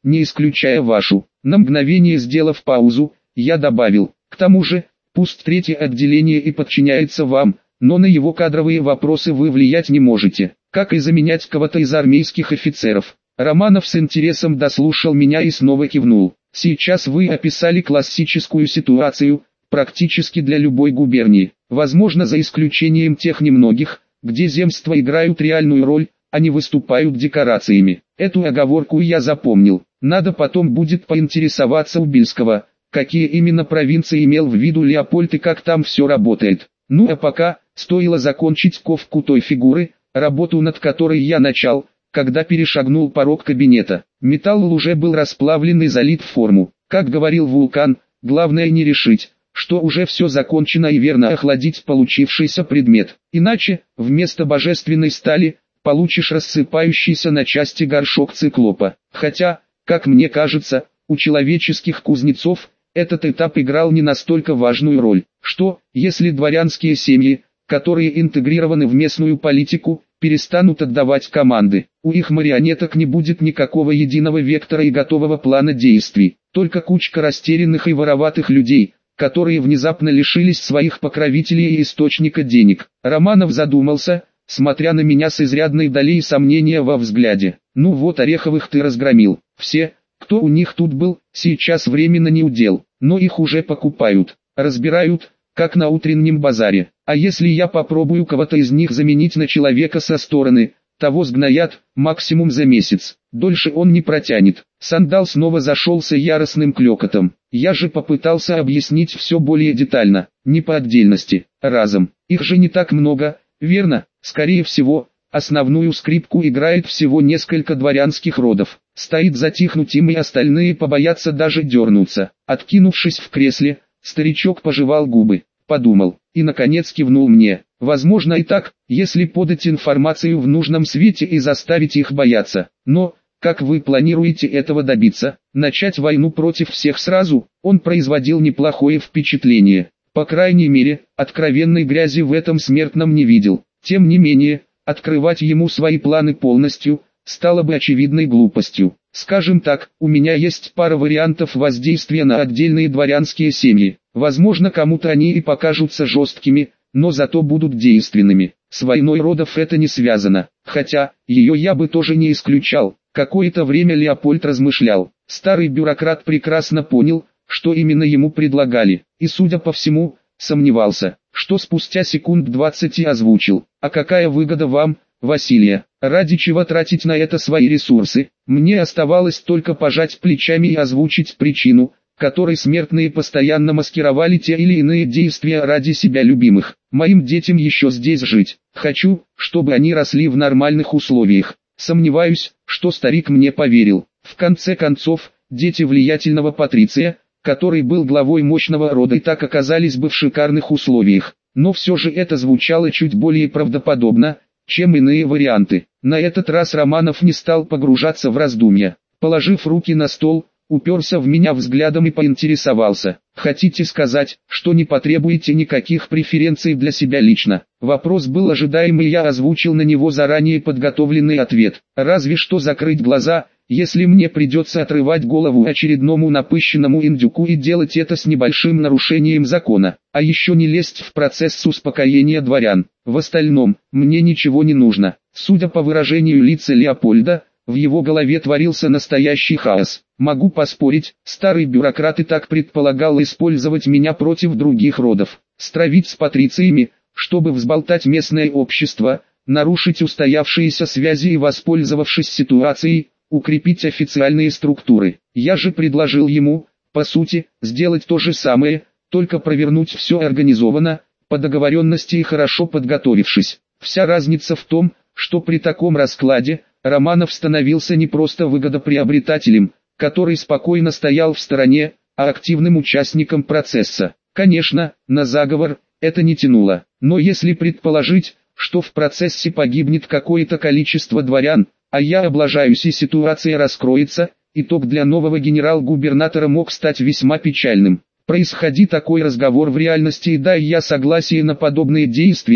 не исключая вашу. На мгновение сделав паузу, я добавил, к тому же, пусть третье отделение и подчиняется вам, но на его кадровые вопросы вы влиять не можете, как и заменять кого-то из армейских офицеров. Романов с интересом дослушал меня и снова кивнул. Сейчас вы описали классическую ситуацию, практически для любой губернии, возможно за исключением тех немногих, где земства играют реальную роль, а не выступают декорациями. Эту оговорку я запомнил. Надо потом будет поинтересоваться у Бельского, какие именно провинции имел в виду Леопольд и как там все работает. Ну а пока, стоило закончить ковку той фигуры, работу над которой я начал, когда перешагнул порог кабинета. Металл уже был расплавлен и залит в форму. Как говорил Вулкан, главное не решить, что уже все закончено, и верно охладить получившийся предмет. Иначе, вместо божественной стали, получишь рассыпающийся на части горшок циклопа. Хотя, как мне кажется, у человеческих кузнецов этот этап играл не настолько важную роль. Что, если дворянские семьи, которые интегрированы в местную политику, перестанут отдавать команды? У их марионеток не будет никакого единого вектора и готового плана действий, только кучка растерянных и вороватых людей, которые внезапно лишились своих покровителей и источника денег. Романов задумался, смотря на меня с изрядной долей сомнения во взгляде. Ну вот, Ореховых ты разгромил. Все, кто у них тут был, сейчас временно не удел, но их уже покупают, разбирают, как на утреннем базаре. А если я попробую кого-то из них заменить на человека со стороны, того сгноят, максимум за месяц, дольше он не протянет. Сандал снова зашелся яростным клёкотом. Я же попытался объяснить все более детально, не по отдельности, а разом. Их же не так много, верно? Скорее всего, основную скрипку играет всего несколько дворянских родов. Стоит затихнуть им, и остальные побоятся даже дернуться. Откинувшись в кресле, старичок пожевал губы, подумал, и наконец кивнул мне. Возможно и так, если подать информацию в нужном свете и заставить их бояться. Но, как вы планируете этого добиться? Начать войну против всех сразу? Он производил неплохое впечатление. По крайней мере, откровенной грязи в этом смертном не видел. Тем не менее, открывать ему свои планы полностью, стало бы очевидной глупостью. Скажем так, у меня есть пара вариантов воздействия на отдельные дворянские семьи. Возможно, кому-то они и покажутся жесткими, но зато будут действенными. С войной родов это не связано, хотя, ее я бы тоже не исключал. Какое-то время Леопольд размышлял. Старый бюрократ прекрасно понял, что именно ему предлагали, и, судя по всему, сомневался, что спустя секунд двадцать и озвучил. А какая выгода вам, Василия? Ради чего тратить на это свои ресурсы? Мне оставалось только пожать плечами и озвучить причину, которой смертные постоянно маскировали те или иные действия ради себя любимых. Моим детям еще здесь жить. Хочу, чтобы они росли в нормальных условиях. Сомневаюсь, что старик мне поверил. В конце концов, дети влиятельного патриция, который был главой мощного рода, и так оказались бы в шикарных условиях. Но все же это звучало чуть более правдоподобно, чем иные варианты. На этот раз Романов не стал погружаться в раздумья. Положив руки на стол, уперся в меня взглядом и поинтересовался. Хотите сказать, что не потребуете никаких преференций для себя лично? Вопрос был ожидаемый, я озвучил на него заранее подготовленный ответ. Разве что закрыть глаза, если мне придется отрывать голову очередному напыщенному индюку, и делать это с небольшим нарушением закона. А еще не лезть в процесс успокоения дворян. В остальном, мне ничего не нужно. Судя по выражению лица Леопольда, в его голове творился настоящий хаос. Могу поспорить, старый бюрократ и так предполагал использовать меня против других родов. Стравить с патрициями, чтобы взболтать местное общество, нарушить устоявшиеся связи и, воспользовавшись ситуацией, укрепить официальные структуры. Я же предложил ему, по сути, сделать то же самое, только провернуть все организованно, по договоренности и хорошо подготовившись. Вся разница в том, что при таком раскладе, Романов становился не просто выгодоприобретателем, который спокойно стоял в стороне, а активным участником процесса. Конечно, на заговор это не тянуло, но если предположить, что в процессе погибнет какое-то количество дворян, а я облажаюсь и ситуация раскроется, итог для нового генерал-губернатора мог стать весьма печальным. Происходи такой разговор в реальности, и дай я согласие на подобные действия,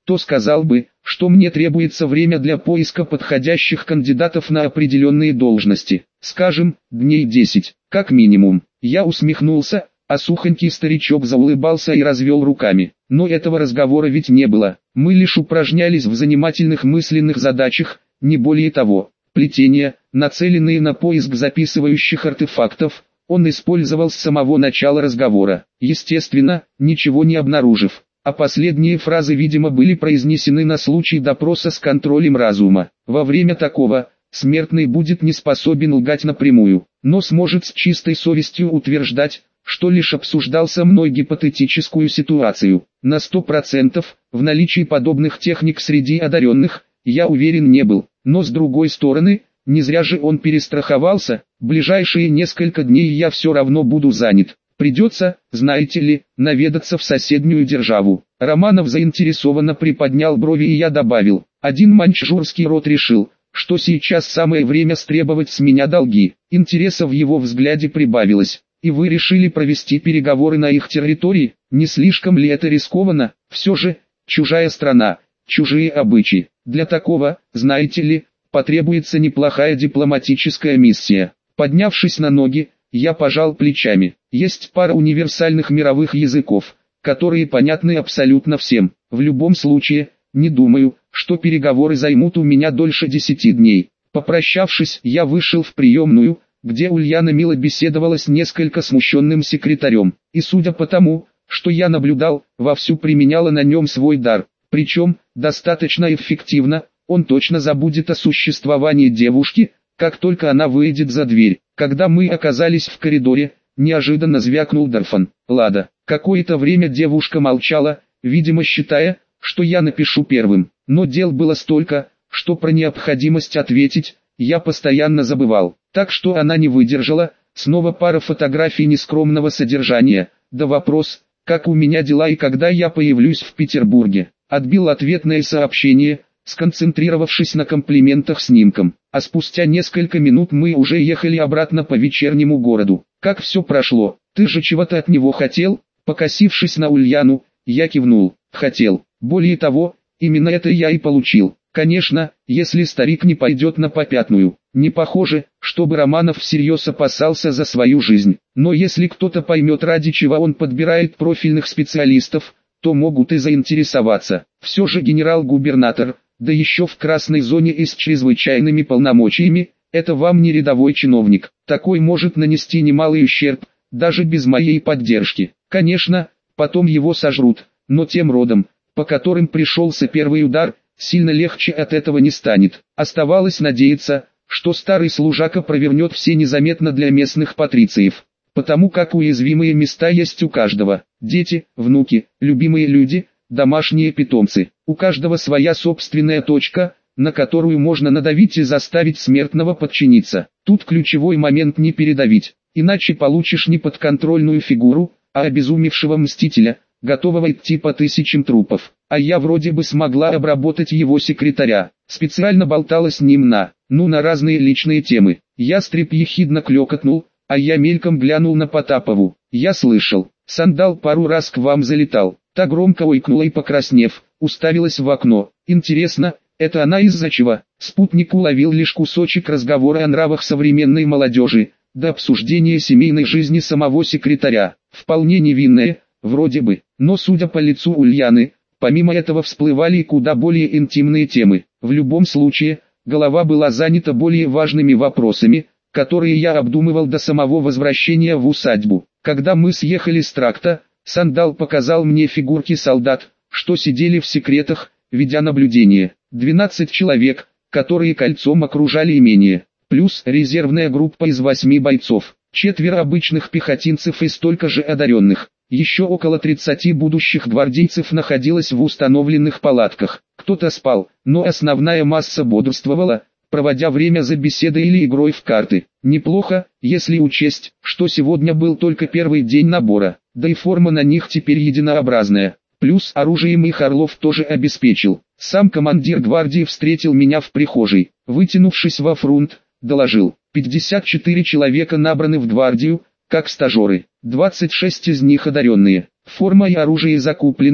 то сказал бы, что мне требуется время для поиска подходящих кандидатов на определенные должности. Скажем, дней десять, как минимум. Я усмехнулся, а сухонький старичок заулыбался и развел руками. Но этого разговора ведь не было. Мы лишь упражнялись в занимательных мысленных задачах, не более того. Плетения, нацеленные на поиск записывающих артефактов, он использовал с самого начала разговора. Естественно, ничего не обнаружив. А последние фразы, видимо, были произнесены на случай допроса с контролем разума. Во время такого, смертный будет не способен лгать напрямую, но сможет с чистой совестью утверждать, что лишь обсуждал со мной гипотетическую ситуацию. На сто процентов, в наличии подобных техник среди одаренных, я уверен не был. Но с другой стороны, не зря же он перестраховался, ближайшие несколько дней я все равно буду занят. Придется, знаете ли, наведаться в соседнюю державу. Романов заинтересованно приподнял брови, и я добавил: один маньчжурский род решил, что сейчас самое время стребовать с меня долги. Интереса в его взгляде прибавилось. И вы решили провести переговоры на их территории? Не слишком ли это рискованно? Все же, чужая страна, чужие обычаи. Для такого, знаете ли, потребуется неплохая дипломатическая миссия. Поднявшись на ноги, я пожал плечами. Есть пара универсальных мировых языков, которые понятны абсолютно всем. В любом случае, не думаю, что переговоры займут у меня дольше десяти дней. Попрощавшись, я вышел в приемную, где Ульяна мило беседовала с несколько смущенным секретарем. И судя по тому, что я наблюдал, вовсю применяла на нем свой дар. Причем, достаточно эффективно. Он точно забудет о существовании девушки, как только она выйдет за дверь. Когда мы оказались в коридоре, неожиданно звякнул Дарфан. Лада. Какое-то время девушка молчала, видимо считая, что я напишу первым. Но дел было столько, что про необходимость ответить я постоянно забывал. Так что она не выдержала. Снова пара фотографий нескромного содержания. Да вопрос, как у меня дела и когда я появлюсь в Петербурге. Отбил ответное сообщение, сконцентрировавшись на комплиментах снимкам. А спустя несколько минут мы уже ехали обратно по вечернему городу. Как все прошло? Ты же чего-то от него хотел? Покосившись на Ульяну, я кивнул. Хотел. Более того, именно это я и получил. Конечно, если старик не пойдет на попятную. Не похоже, чтобы Романов всерьез опасался за свою жизнь. Но если кто-то поймет, ради чего он подбирает профильных специалистов, то могут и заинтересоваться. Все же генерал-губернатор, да еще в красной зоне и с чрезвычайными полномочиями, это вам не рядовой чиновник. Такой может нанести немалый ущерб, даже без моей поддержки. Конечно, потом его сожрут, но тем родом, по которым пришелся первый удар, сильно легче от этого не станет. Оставалось надеяться, что старый служака провернет все незаметно для местных патрициев. Потому как уязвимые места есть у каждого. Дети, внуки, любимые люди, домашние питомцы. У каждого своя собственная точка, на которую можно надавить и заставить смертного подчиниться. Тут ключевой момент не передавить, иначе получишь не подконтрольную фигуру, а обезумевшего мстителя, готового идти по тысячам трупов. А я вроде бы смогла обработать его секретаря. Специально болтала с ним на, ну на разные личные темы. Ястреб ехидно клёкотнул, а я мельком глянул на Потапову. Я слышал, Сандал пару раз к вам залетал. Та громко ойкнула и, покраснев, уставилась в окно. Интересно, это она из-за чего? Спутник уловил лишь кусочек разговора о нравах современной молодежи, до обсуждения семейной жизни самого секретаря. Вполне невинное, вроде бы, но судя по лицу Ульяны, помимо этого всплывали и куда более интимные темы. В любом случае, голова была занята более важными вопросами, которые я обдумывал до самого возвращения в усадьбу. Когда мы съехали с тракта, Сандал показал мне фигурки солдат, что сидели в секретах, ведя наблюдение. двенадцать человек, которые кольцом окружали имение, плюс резервная группа из восьми бойцов, четверо обычных пехотинцев и столько же одаренных. Еще около тридцати будущих гвардейцев находилось в установленных палатках. Кто-то спал, но основная масса бодрствовала, проводя время за беседой или игрой в карты. Неплохо, если учесть, что сегодня был только первый день набора, да и форма на них теперь единообразная. Плюс оружием их Орлов тоже обеспечил. Сам командир гвардии встретил меня в прихожей. Вытянувшись во фрунт, доложил: пятьдесят четыре человека набраны в гвардию, как стажеры, двадцать шесть из них одаренные. Форма и оружие закуплены,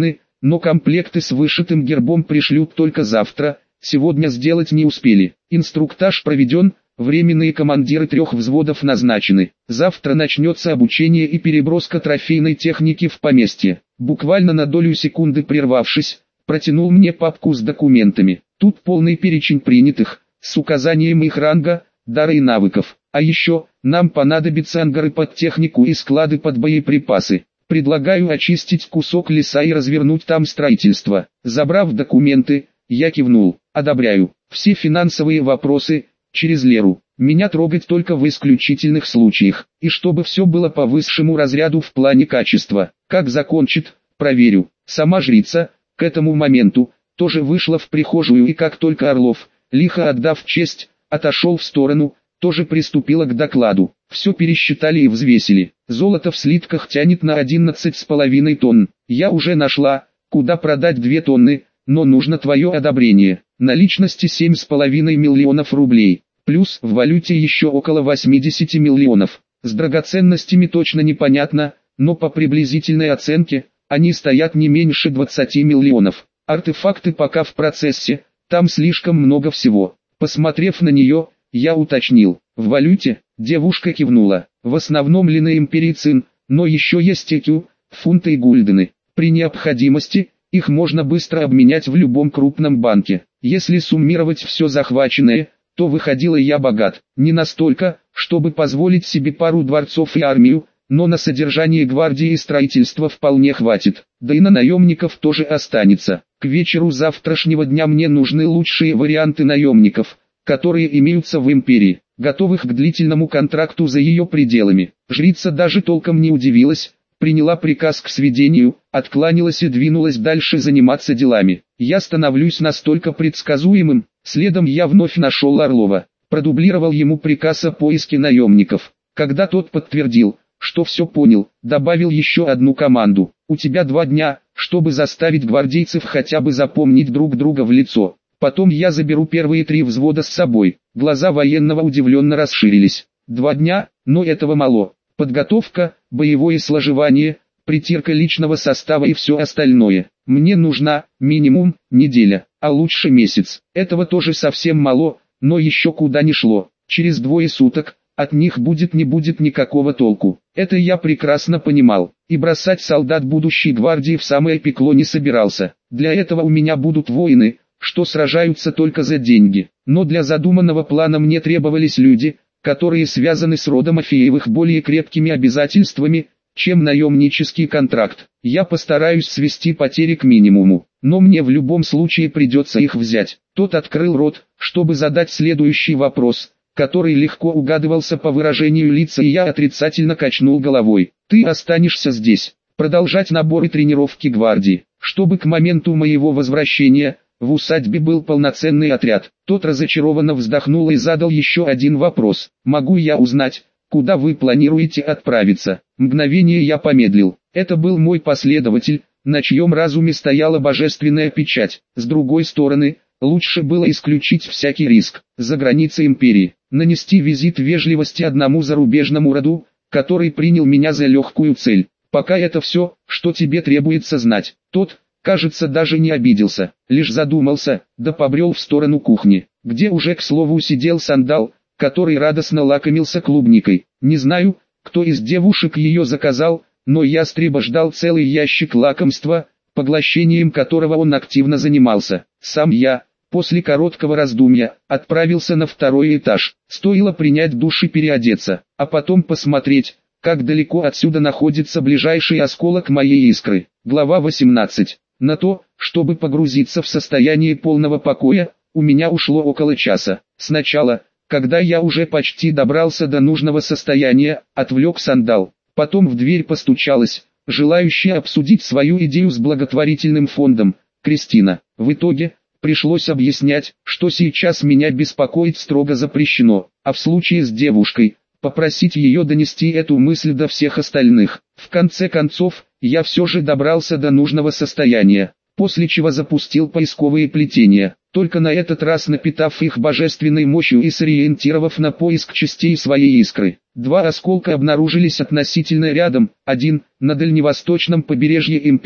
но комплекты с вышитым гербом пришлют только завтра, сегодня сделать не успели. Инструктаж проведен, временные командиры трех взводов назначены. Завтра начнется обучение и переброска трофейной техники в поместье. Буквально на долю секунды прервавшись, протянул мне папку с документами. Тут полный перечень принятых, с указанием их ранга, дара и навыков. А еще, нам понадобятся ангары под технику и склады под боеприпасы. Предлагаю очистить кусок леса и развернуть там строительство. Забрав документы, я кивнул. Одобряю. Все финансовые вопросы через Леру. Меня трогать только в исключительных случаях. И чтобы все было по высшему разряду в плане качества. Как закончит, проверю. Сама жрица, к этому моменту, тоже вышла в прихожую и как только Орлов, лихо отдав честь, отошел в сторону, тоже приступила к докладу. Все пересчитали и взвесили. Золото в слитках тянет на одиннадцать с половиной тонн. Я уже нашла, куда продать две тонны, но нужно твое одобрение. Наличности семь с половиной миллионов рублей. Плюс в валюте еще около восьмидесяти миллионов. С драгоценностями точно непонятно, но по приблизительной оценке, они стоят не меньше двадцати миллионов. Артефакты пока в процессе, там слишком много всего. Посмотрев на нее, я уточнил. В валюте, девушка кивнула. В основном линоимперицин, но еще есть экю, фунты и гульдены. При необходимости, их можно быстро обменять в любом крупном банке. Если суммировать все захваченное, то выходило я богат. Не настолько, чтобы позволить себе пару дворцов и армию, но на содержание гвардии и строительство вполне хватит. Да и на наемников тоже останется. К вечеру завтрашнего дня мне нужны лучшие варианты наемников, которые имеются в империи, готовых к длительному контракту за ее пределами. Жрица даже толком не удивилась, приняла приказ к сведению, откланялась и двинулась дальше заниматься делами. Я становлюсь настолько предсказуемым, следом я вновь нашел Орлова, продублировал ему приказ о поиске наемников. Когда тот подтвердил, что все понял, добавил еще одну команду. У тебя два дня, чтобы заставить гвардейцев хотя бы запомнить друг друга в лицо. Потом я заберу первые три взвода с собой. Глаза военного удивленно расширились. Два дня, но этого мало. Подготовка, боевое сложевание, притирка личного состава и все остальное. Мне нужна, минимум, неделя, а лучше месяц. Этого тоже совсем мало, но еще куда ни шло. Через двое суток, от них будет не будет никакого толку. Это я прекрасно понимал. И бросать солдат будущей гвардии в самое пекло не собирался. Для этого у меня будут воины, что сражаются только за деньги. Но для задуманного плана мне требовались люди, которые связаны с родом Афеевых более крепкими обязательствами, чем наемнический контракт. Я постараюсь свести потери к минимуму, но мне в любом случае придется их взять. Тот открыл рот, чтобы задать следующий вопрос, который легко угадывался по выражению лица, и я отрицательно качнул головой. Ты останешься здесь, продолжать набор и тренировки гвардии, чтобы к моменту моего возвращения в усадьбе был полноценный отряд. Тот разочарованно вздохнул и задал еще один вопрос. Могу я узнать, куда вы планируете отправиться? Мгновение я помедлил. Это был мой последователь, на чьем разуме стояла божественная печать. С другой стороны, лучше было исключить всякий риск. За границей империи, нанести визит вежливости одному зарубежному роду, который принял меня за легкую цель. Пока это все, что тебе требуется знать. Тот, кажется, даже не обиделся, лишь задумался, да побрел в сторону кухни, где уже, к слову, сидел Сандал, который радостно лакомился клубникой. Не знаю, кто из девушек ее заказал, но ястреба ждал целый ящик лакомства, поглощением которого он активно занимался. Сам я, после короткого раздумья, отправился на второй этаж. Стоило принять душ и переодеться, а потом посмотреть, как далеко отсюда находится ближайший осколок моей искры. Глава восемнадцать. На то, чтобы погрузиться в состояние полного покоя, у меня ушло около часа. Сначала, когда я уже почти добрался до нужного состояния, отвлек Сандал. Потом в дверь постучалась, желающая обсудить свою идею с благотворительным фондом, Кристина. В итоге, пришлось объяснять, что сейчас меня беспокоить строго запрещено, а в случае с девушкой, попросить ее донести эту мысль до всех остальных. В конце концов, я все же добрался до нужного состояния, после чего запустил поисковые плетения, только на этот раз напитав их божественной мощью и сориентировав на поиск частей своей искры. Два осколка обнаружились относительно рядом, один – на дальневосточном побережье империи,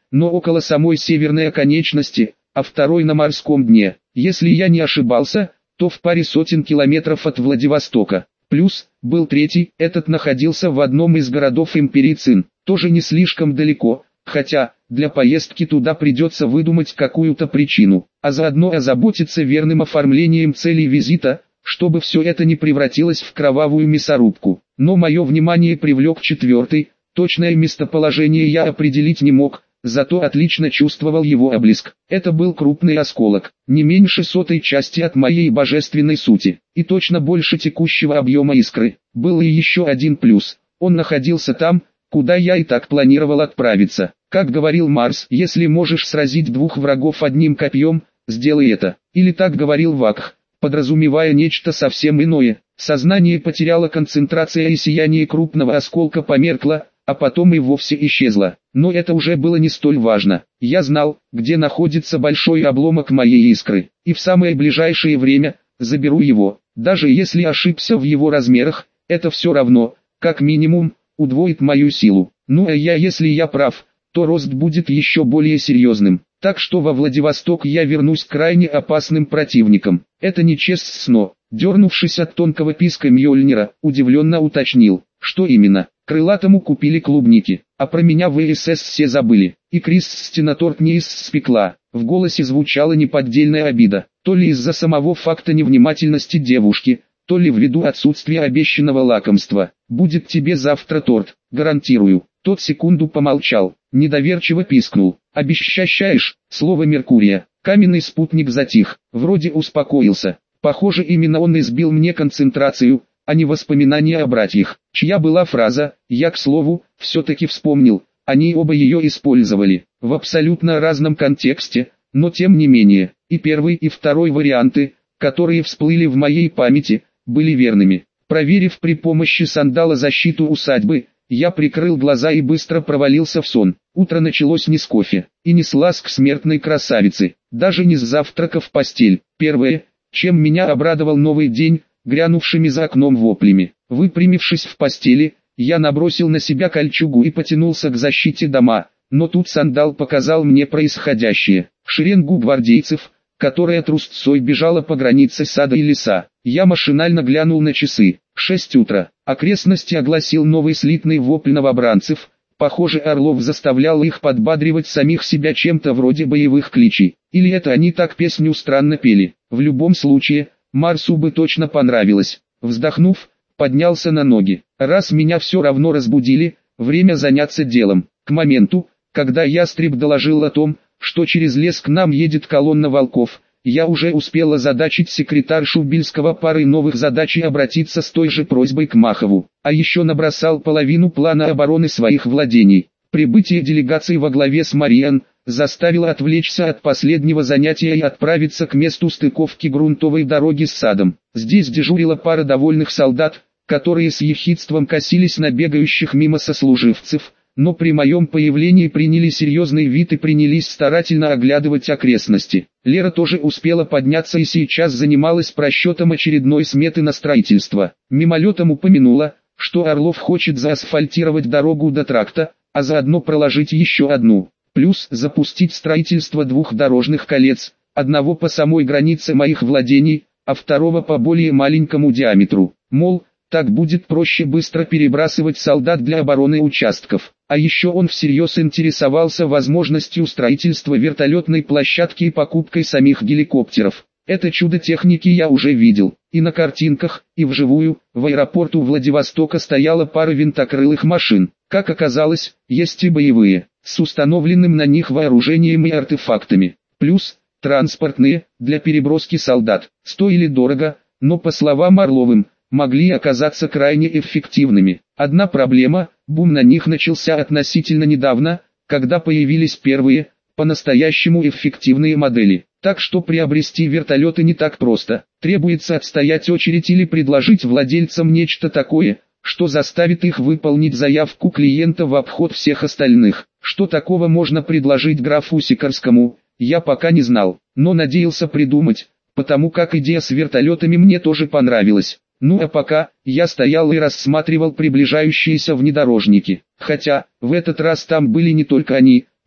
но около самой северной оконечности, а второй на морском дне. Если я не ошибался, то в паре сотен километров от Владивостока. Плюс, был третий, этот находился в одном из городов империи Цин, тоже не слишком далеко, хотя, для поездки туда придется выдумать какую-то причину, а заодно озаботиться верным оформлением целей визита, чтобы все это не превратилось в кровавую мясорубку. Но мое внимание привлек четвертый, точное местоположение я определить не мог, зато отлично чувствовал его отблеск. Это был крупный осколок, не меньше сотой части от моей божественной сути, и точно больше текущего объема искры. Был и еще один плюс, он находился там, куда я и так планировал отправиться. Как говорил Марс, если можешь сразить двух врагов одним копьем, сделай это. Или так говорил Вакх, подразумевая нечто совсем иное. Сознание потеряло концентрация и сияние крупного осколка померкло, а потом и вовсе исчезло. Но это уже было не столь важно. Я знал, где находится большой обломок моей искры, и в самое ближайшее время заберу его. Даже если ошибся в его размерах, это все равно, как минимум, удвоит мою силу. Ну а я, если я прав, то рост будет еще более серьезным. Так что во Владивосток я вернусь крайне опасным противником. Это не честно. Дернувшись от тонкого писка Мьёльнира, удивленно уточнил, что именно. Крылатому купили клубники, а про меня в ВСС все забыли. И Кристина торт не испекла. В голосе звучала неподдельная обида, то ли из-за самого факта невнимательности девушки, то ли ввиду отсутствия обещанного лакомства. «Будет тебе завтра торт, гарантирую». Тот секунду помолчал, недоверчиво пискнул. «Обещаешь?» Слово Меркурия. Каменный спутник затих, вроде успокоился. Похоже, именно он избил мне концентрацию, а не воспоминания о братьях. Чья была фраза, я, к слову, все-таки вспомнил. Они оба ее использовали, в абсолютно разном контексте, но тем не менее, и первый и второй варианты, которые всплыли в моей памяти, были верными. Проверив при помощи сандала защиту усадьбы, я прикрыл глаза и быстро провалился в сон. Утро началось не с кофе, и не с ласк смертной красавицы, даже не с завтрака в постель. Первое, чем меня обрадовал новый день, грянувшими за окном воплями. Выпрямившись в постели, я набросил на себя кольчугу и потянулся к защите дома, но тут сандал показал мне происходящее. Шеренгу гвардейцев, которая трусцой бежала по границе сада и леса. Я машинально глянул на часы. Шесть утра. Окрестности огласил новый слитный вопль новобранцев. Похоже, Орлов заставлял их подбадривать самих себя чем-то вроде боевых кличей. Или это они так песню странно пели. В любом случае, Марсу бы точно понравилось. Вздохнув, поднялся на ноги. Раз меня все равно разбудили, время заняться делом. К моменту, когда ястреб доложил о том, что через лес к нам едет колонна волков, я уже успел озадачить секретаршу Бильского парой новых задач и обратиться с той же просьбой к Махову. А еще набросал половину плана обороны своих владений. Прибытие делегации во главе с Мариан заставило отвлечься от последнего занятия и отправиться к месту стыковки грунтовой дороги с садом. Здесь дежурила пара довольных солдат, которые с ехидством косились на бегающих мимо сослуживцев, но при моем появлении приняли серьезный вид и принялись старательно оглядывать окрестности. Лера тоже успела подняться и сейчас занималась просчетом очередной сметы на строительство. Мимолетом упомянула, что Орлов хочет заасфальтировать дорогу до тракта, а заодно проложить еще одну. Плюс запустить строительство двух дорожных колец, одного по самой границе моих владений, а второго по более маленькому диаметру. Мол, так будет проще быстро перебрасывать солдат для обороны участков. А еще он всерьез интересовался возможностью строительства вертолетной площадки и покупкой самих геликоптеров. Это чудо техники я уже видел. И на картинках, и вживую. В аэропорту Владивостока стояла пара винтокрылых машин. Как оказалось, есть и боевые, с установленным на них вооружением и артефактами. Плюс, транспортные, для переброски солдат. Стоили дорого, но по словам Орловым, могли оказаться крайне эффективными. Одна проблема, бум на них начался относительно недавно, когда появились первые, по-настоящему эффективные модели. Так что приобрести вертолеты не так просто. Требуется отстоять очередь или предложить владельцам нечто такое, что заставит их выполнить заявку клиента в обход всех остальных. Что такого можно предложить графу Сикорскому, я пока не знал, но надеялся придумать, потому как идея с вертолетами мне тоже понравилась. Ну а пока, я стоял и рассматривал приближающиеся внедорожники. Хотя, в этот раз там были не только они.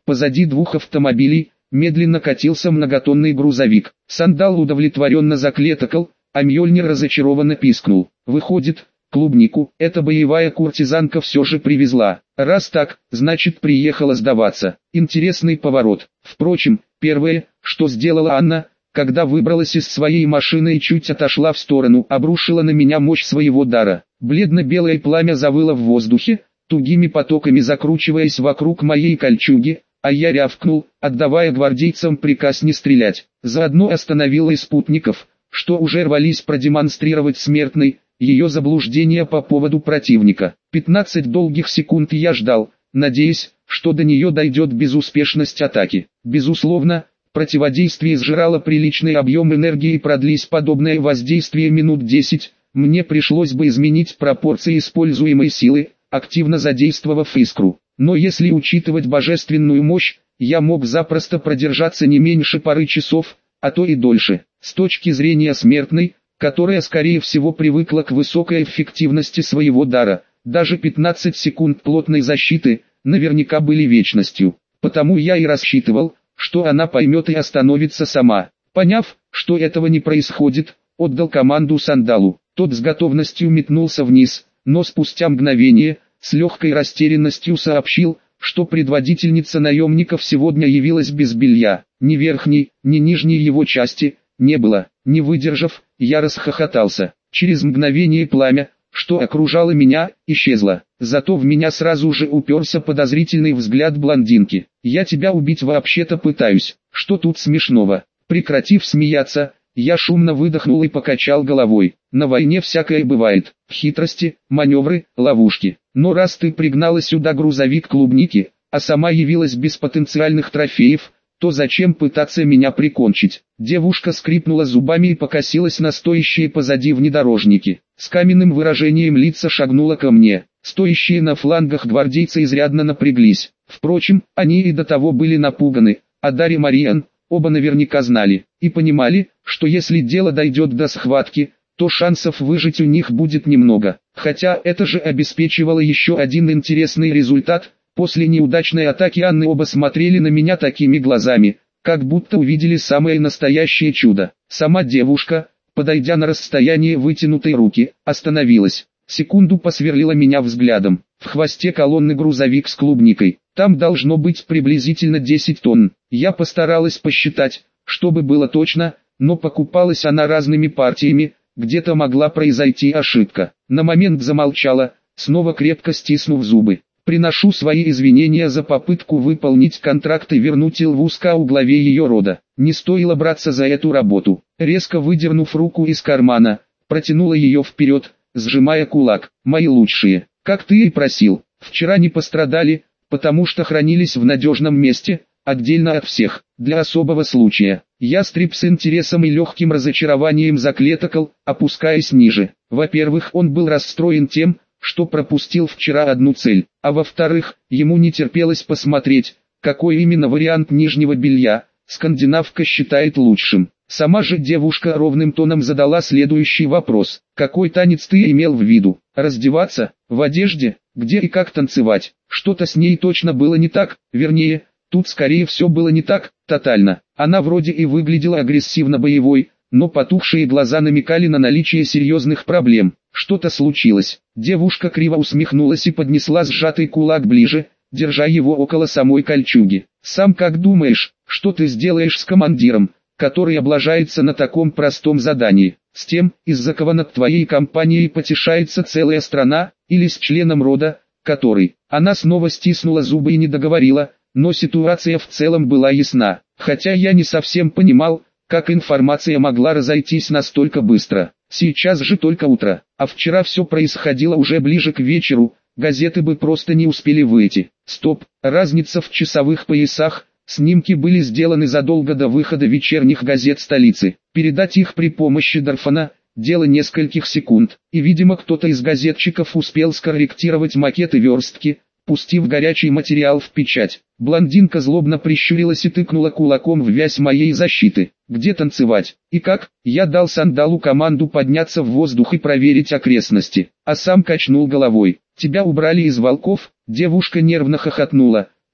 Позади двух автомобилей медленно катился многотонный грузовик. Сандал удовлетворенно заклетокал, а Мьёльнир разочарованно пискнул. Выходит, клубнику эта боевая куртизанка все же привезла. Раз так, значит приехала сдаваться. Интересный поворот. Впрочем, первое, что сделала Анна, когда выбралась из своей машины и чуть отошла в сторону, обрушила на меня мощь своего дара. Бледно-белое пламя завыло в воздухе, тугими потоками закручиваясь вокруг моей кольчуги, а я рявкнул, отдавая гвардейцам приказ не стрелять. Заодно остановила и спутников, что уже рвались продемонстрировать смертной ее заблуждение по поводу противника. пятнадцать долгих секунд я ждал, надеясь, что до нее дойдет безуспешность атаки. Безусловно, противодействие сжирало приличный объем энергии, и продлись подобное воздействие минут десять, мне пришлось бы изменить пропорции используемой силы, активно задействовав искру. Но если учитывать божественную мощь, я мог запросто продержаться не меньше пары часов, а то и дольше. С точки зрения смертной, которая скорее всего привыкла к высокой эффективности своего дара, даже пятнадцать секунд плотной защиты наверняка были вечностью. Потому я и рассчитывал, что она поймет и остановится сама. Поняв, что этого не происходит, отдал команду Сандалу. Тот с готовностью метнулся вниз, но спустя мгновение, с легкой растерянностью сообщил, что предводительница наемников сегодня явилась без белья. Ни верхней, ни нижней его части не было. Не выдержав, я расхохотался. Через мгновение пламя, что окружало меня, исчезло. Зато в меня сразу же уперся подозрительный взгляд блондинки. «Я тебя убить вообще-то пытаюсь. Что тут смешного?» Прекратив смеяться, я шумно выдохнул и покачал головой. На войне всякое бывает. Хитрости, маневры, ловушки. Но раз ты пригнала сюда грузовик клубники, а сама явилась без потенциальных трофеев, то зачем пытаться меня прикончить? Девушка скрипнула зубами и покосилась на стоящие позади внедорожники. С каменным выражением лица шагнула ко мне. Стоящие на флангах гвардейцы изрядно напряглись. Впрочем, они и до того были напуганы, а Дарья Мариан, оба наверняка знали, и понимали, что если дело дойдет до схватки, то шансов выжить у них будет немного. Хотя это же обеспечивало еще один интересный результат. После неудачной атаки Анны оба смотрели на меня такими глазами, как будто увидели самое настоящее чудо. Сама девушка, подойдя на расстояние вытянутой руки, остановилась. Секунду посверлила меня взглядом. В хвосте колонны грузовик с клубникой. Там должно быть приблизительно десять тонн. Я постаралась посчитать, чтобы было точно, но покупалась она разными партиями, где-то могла произойти ошибка. На момент замолчала, снова крепко стиснув зубы. Приношу свои извинения за попытку выполнить контракт и вернуть Илвуска главе ее рода. Не стоило браться за эту работу. Резко выдернув руку из кармана, протянула ее вперед, сжимая кулак. Мои лучшие, как ты и просил, вчера не пострадали, потому что хранились в надежном месте, отдельно от всех, для особого случая. Ястреб с интересом и легким разочарованием заклетокал, опускаясь ниже. Во-первых, он был расстроен тем, что пропустил вчера одну цель, а во-вторых, ему не терпелось посмотреть, какой именно вариант нижнего белья скандинавка считает лучшим. Сама же девушка ровным тоном задала следующий вопрос. Какой танец ты имел в виду? Раздеваться? В одежде? Где и как танцевать? Что-то с ней точно было не так, вернее, тут скорее все было не так, тотально. Она вроде и выглядела агрессивно боевой, но потухшие глаза намекали на наличие серьезных проблем. Что-то случилось. Девушка криво усмехнулась и поднесла сжатый кулак ближе, держа его около самой кольчуги. «Сам как думаешь, что ты сделаешь с командиром, который облажается на таком простом задании? С тем, из-за кого над твоей компанией потешается целая страна, или с членом рода, который...» Она снова стиснула зубы и не договорила, но ситуация в целом была ясна. Хотя я не совсем понимал, как информация могла разойтись настолько быстро. Сейчас же только утро, а вчера все происходило уже ближе к вечеру, газеты бы просто не успели выйти. Стоп, разница в часовых поясах, снимки были сделаны задолго до выхода вечерних газет столицы. Передать их при помощи Дарфана – дело нескольких секунд, и видимо кто-то из газетчиков успел скорректировать макеты верстки, пустив горячий материал в печать. Блондинка злобно прищурилась и тыкнула кулаком в вязь моей защиты. Где танцевать? И как? Я дал Сандалу команду подняться в воздух и проверить окрестности, а сам качнул головой. Тебя убрали из волков? Девушка нервно хохотнула.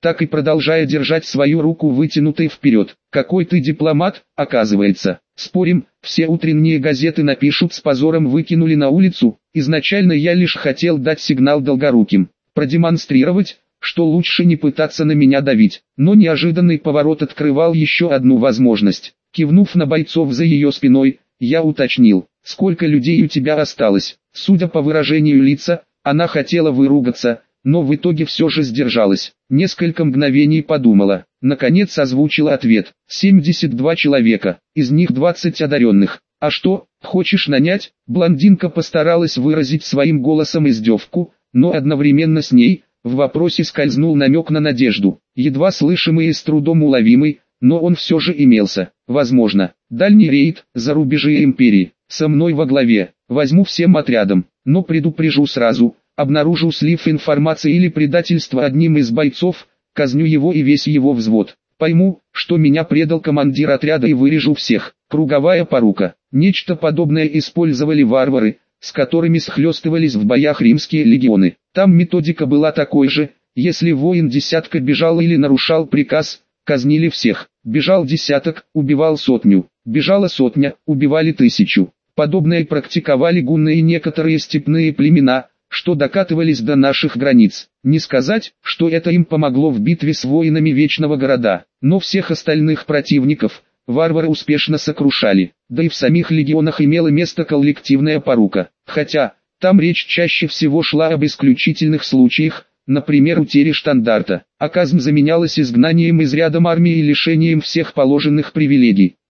так и продолжая держать свою руку вытянутой вперед. «Какой ты дипломат, оказывается. Спорим, все утренние газеты напишут с позором выкинули на улицу. Изначально я лишь хотел дать сигнал Долгоруким, продемонстрировать, что лучше не пытаться на меня давить». Но неожиданный поворот открывал еще одну возможность. Кивнув на бойцов за ее спиной, я уточнил: «Сколько людей у тебя осталось?» Судя по выражению лица, она хотела выругаться, но в итоге все же сдержалась. Несколько мгновений подумала, наконец озвучила ответ: семьдесят два человека, из них двадцать одаренных. «А что, хочешь нанять?» Блондинка постаралась выразить своим голосом издевку, но одновременно с ней в вопросе скользнул намек на надежду, едва слышимый и с трудом уловимый, но он все же имелся. «Возможно, дальний рейд, за рубежи империи, со мной во главе, возьму всем отрядом, но предупрежу сразу, обнаружу слив информации или предательство одним из бойцов, казню его и весь его взвод. Пойму, что меня предал командир отряда и вырежу всех». Круговая порука. Нечто подобное использовали варвары, с которыми схлестывались в боях римские легионы. Там методика была такой же: если воин десятка бежал или нарушал приказ, казнили всех. Бежал десяток, убивал сотню. Бежала сотня, убивали тысячу. Подобное практиковали гунны и некоторые степные племена, что докатывались до наших границ. Не сказать, что это им помогло в битве с воинами Вечного Города, но всех остальных противников варвары успешно сокрушали. Да и в самих легионах имела место коллективная порука, хотя там речь чаще всего шла об исключительных случаях, например, утере штандарта, а казнь заменялась изгнанием из рядом армии и лишением всех положенных привилегий.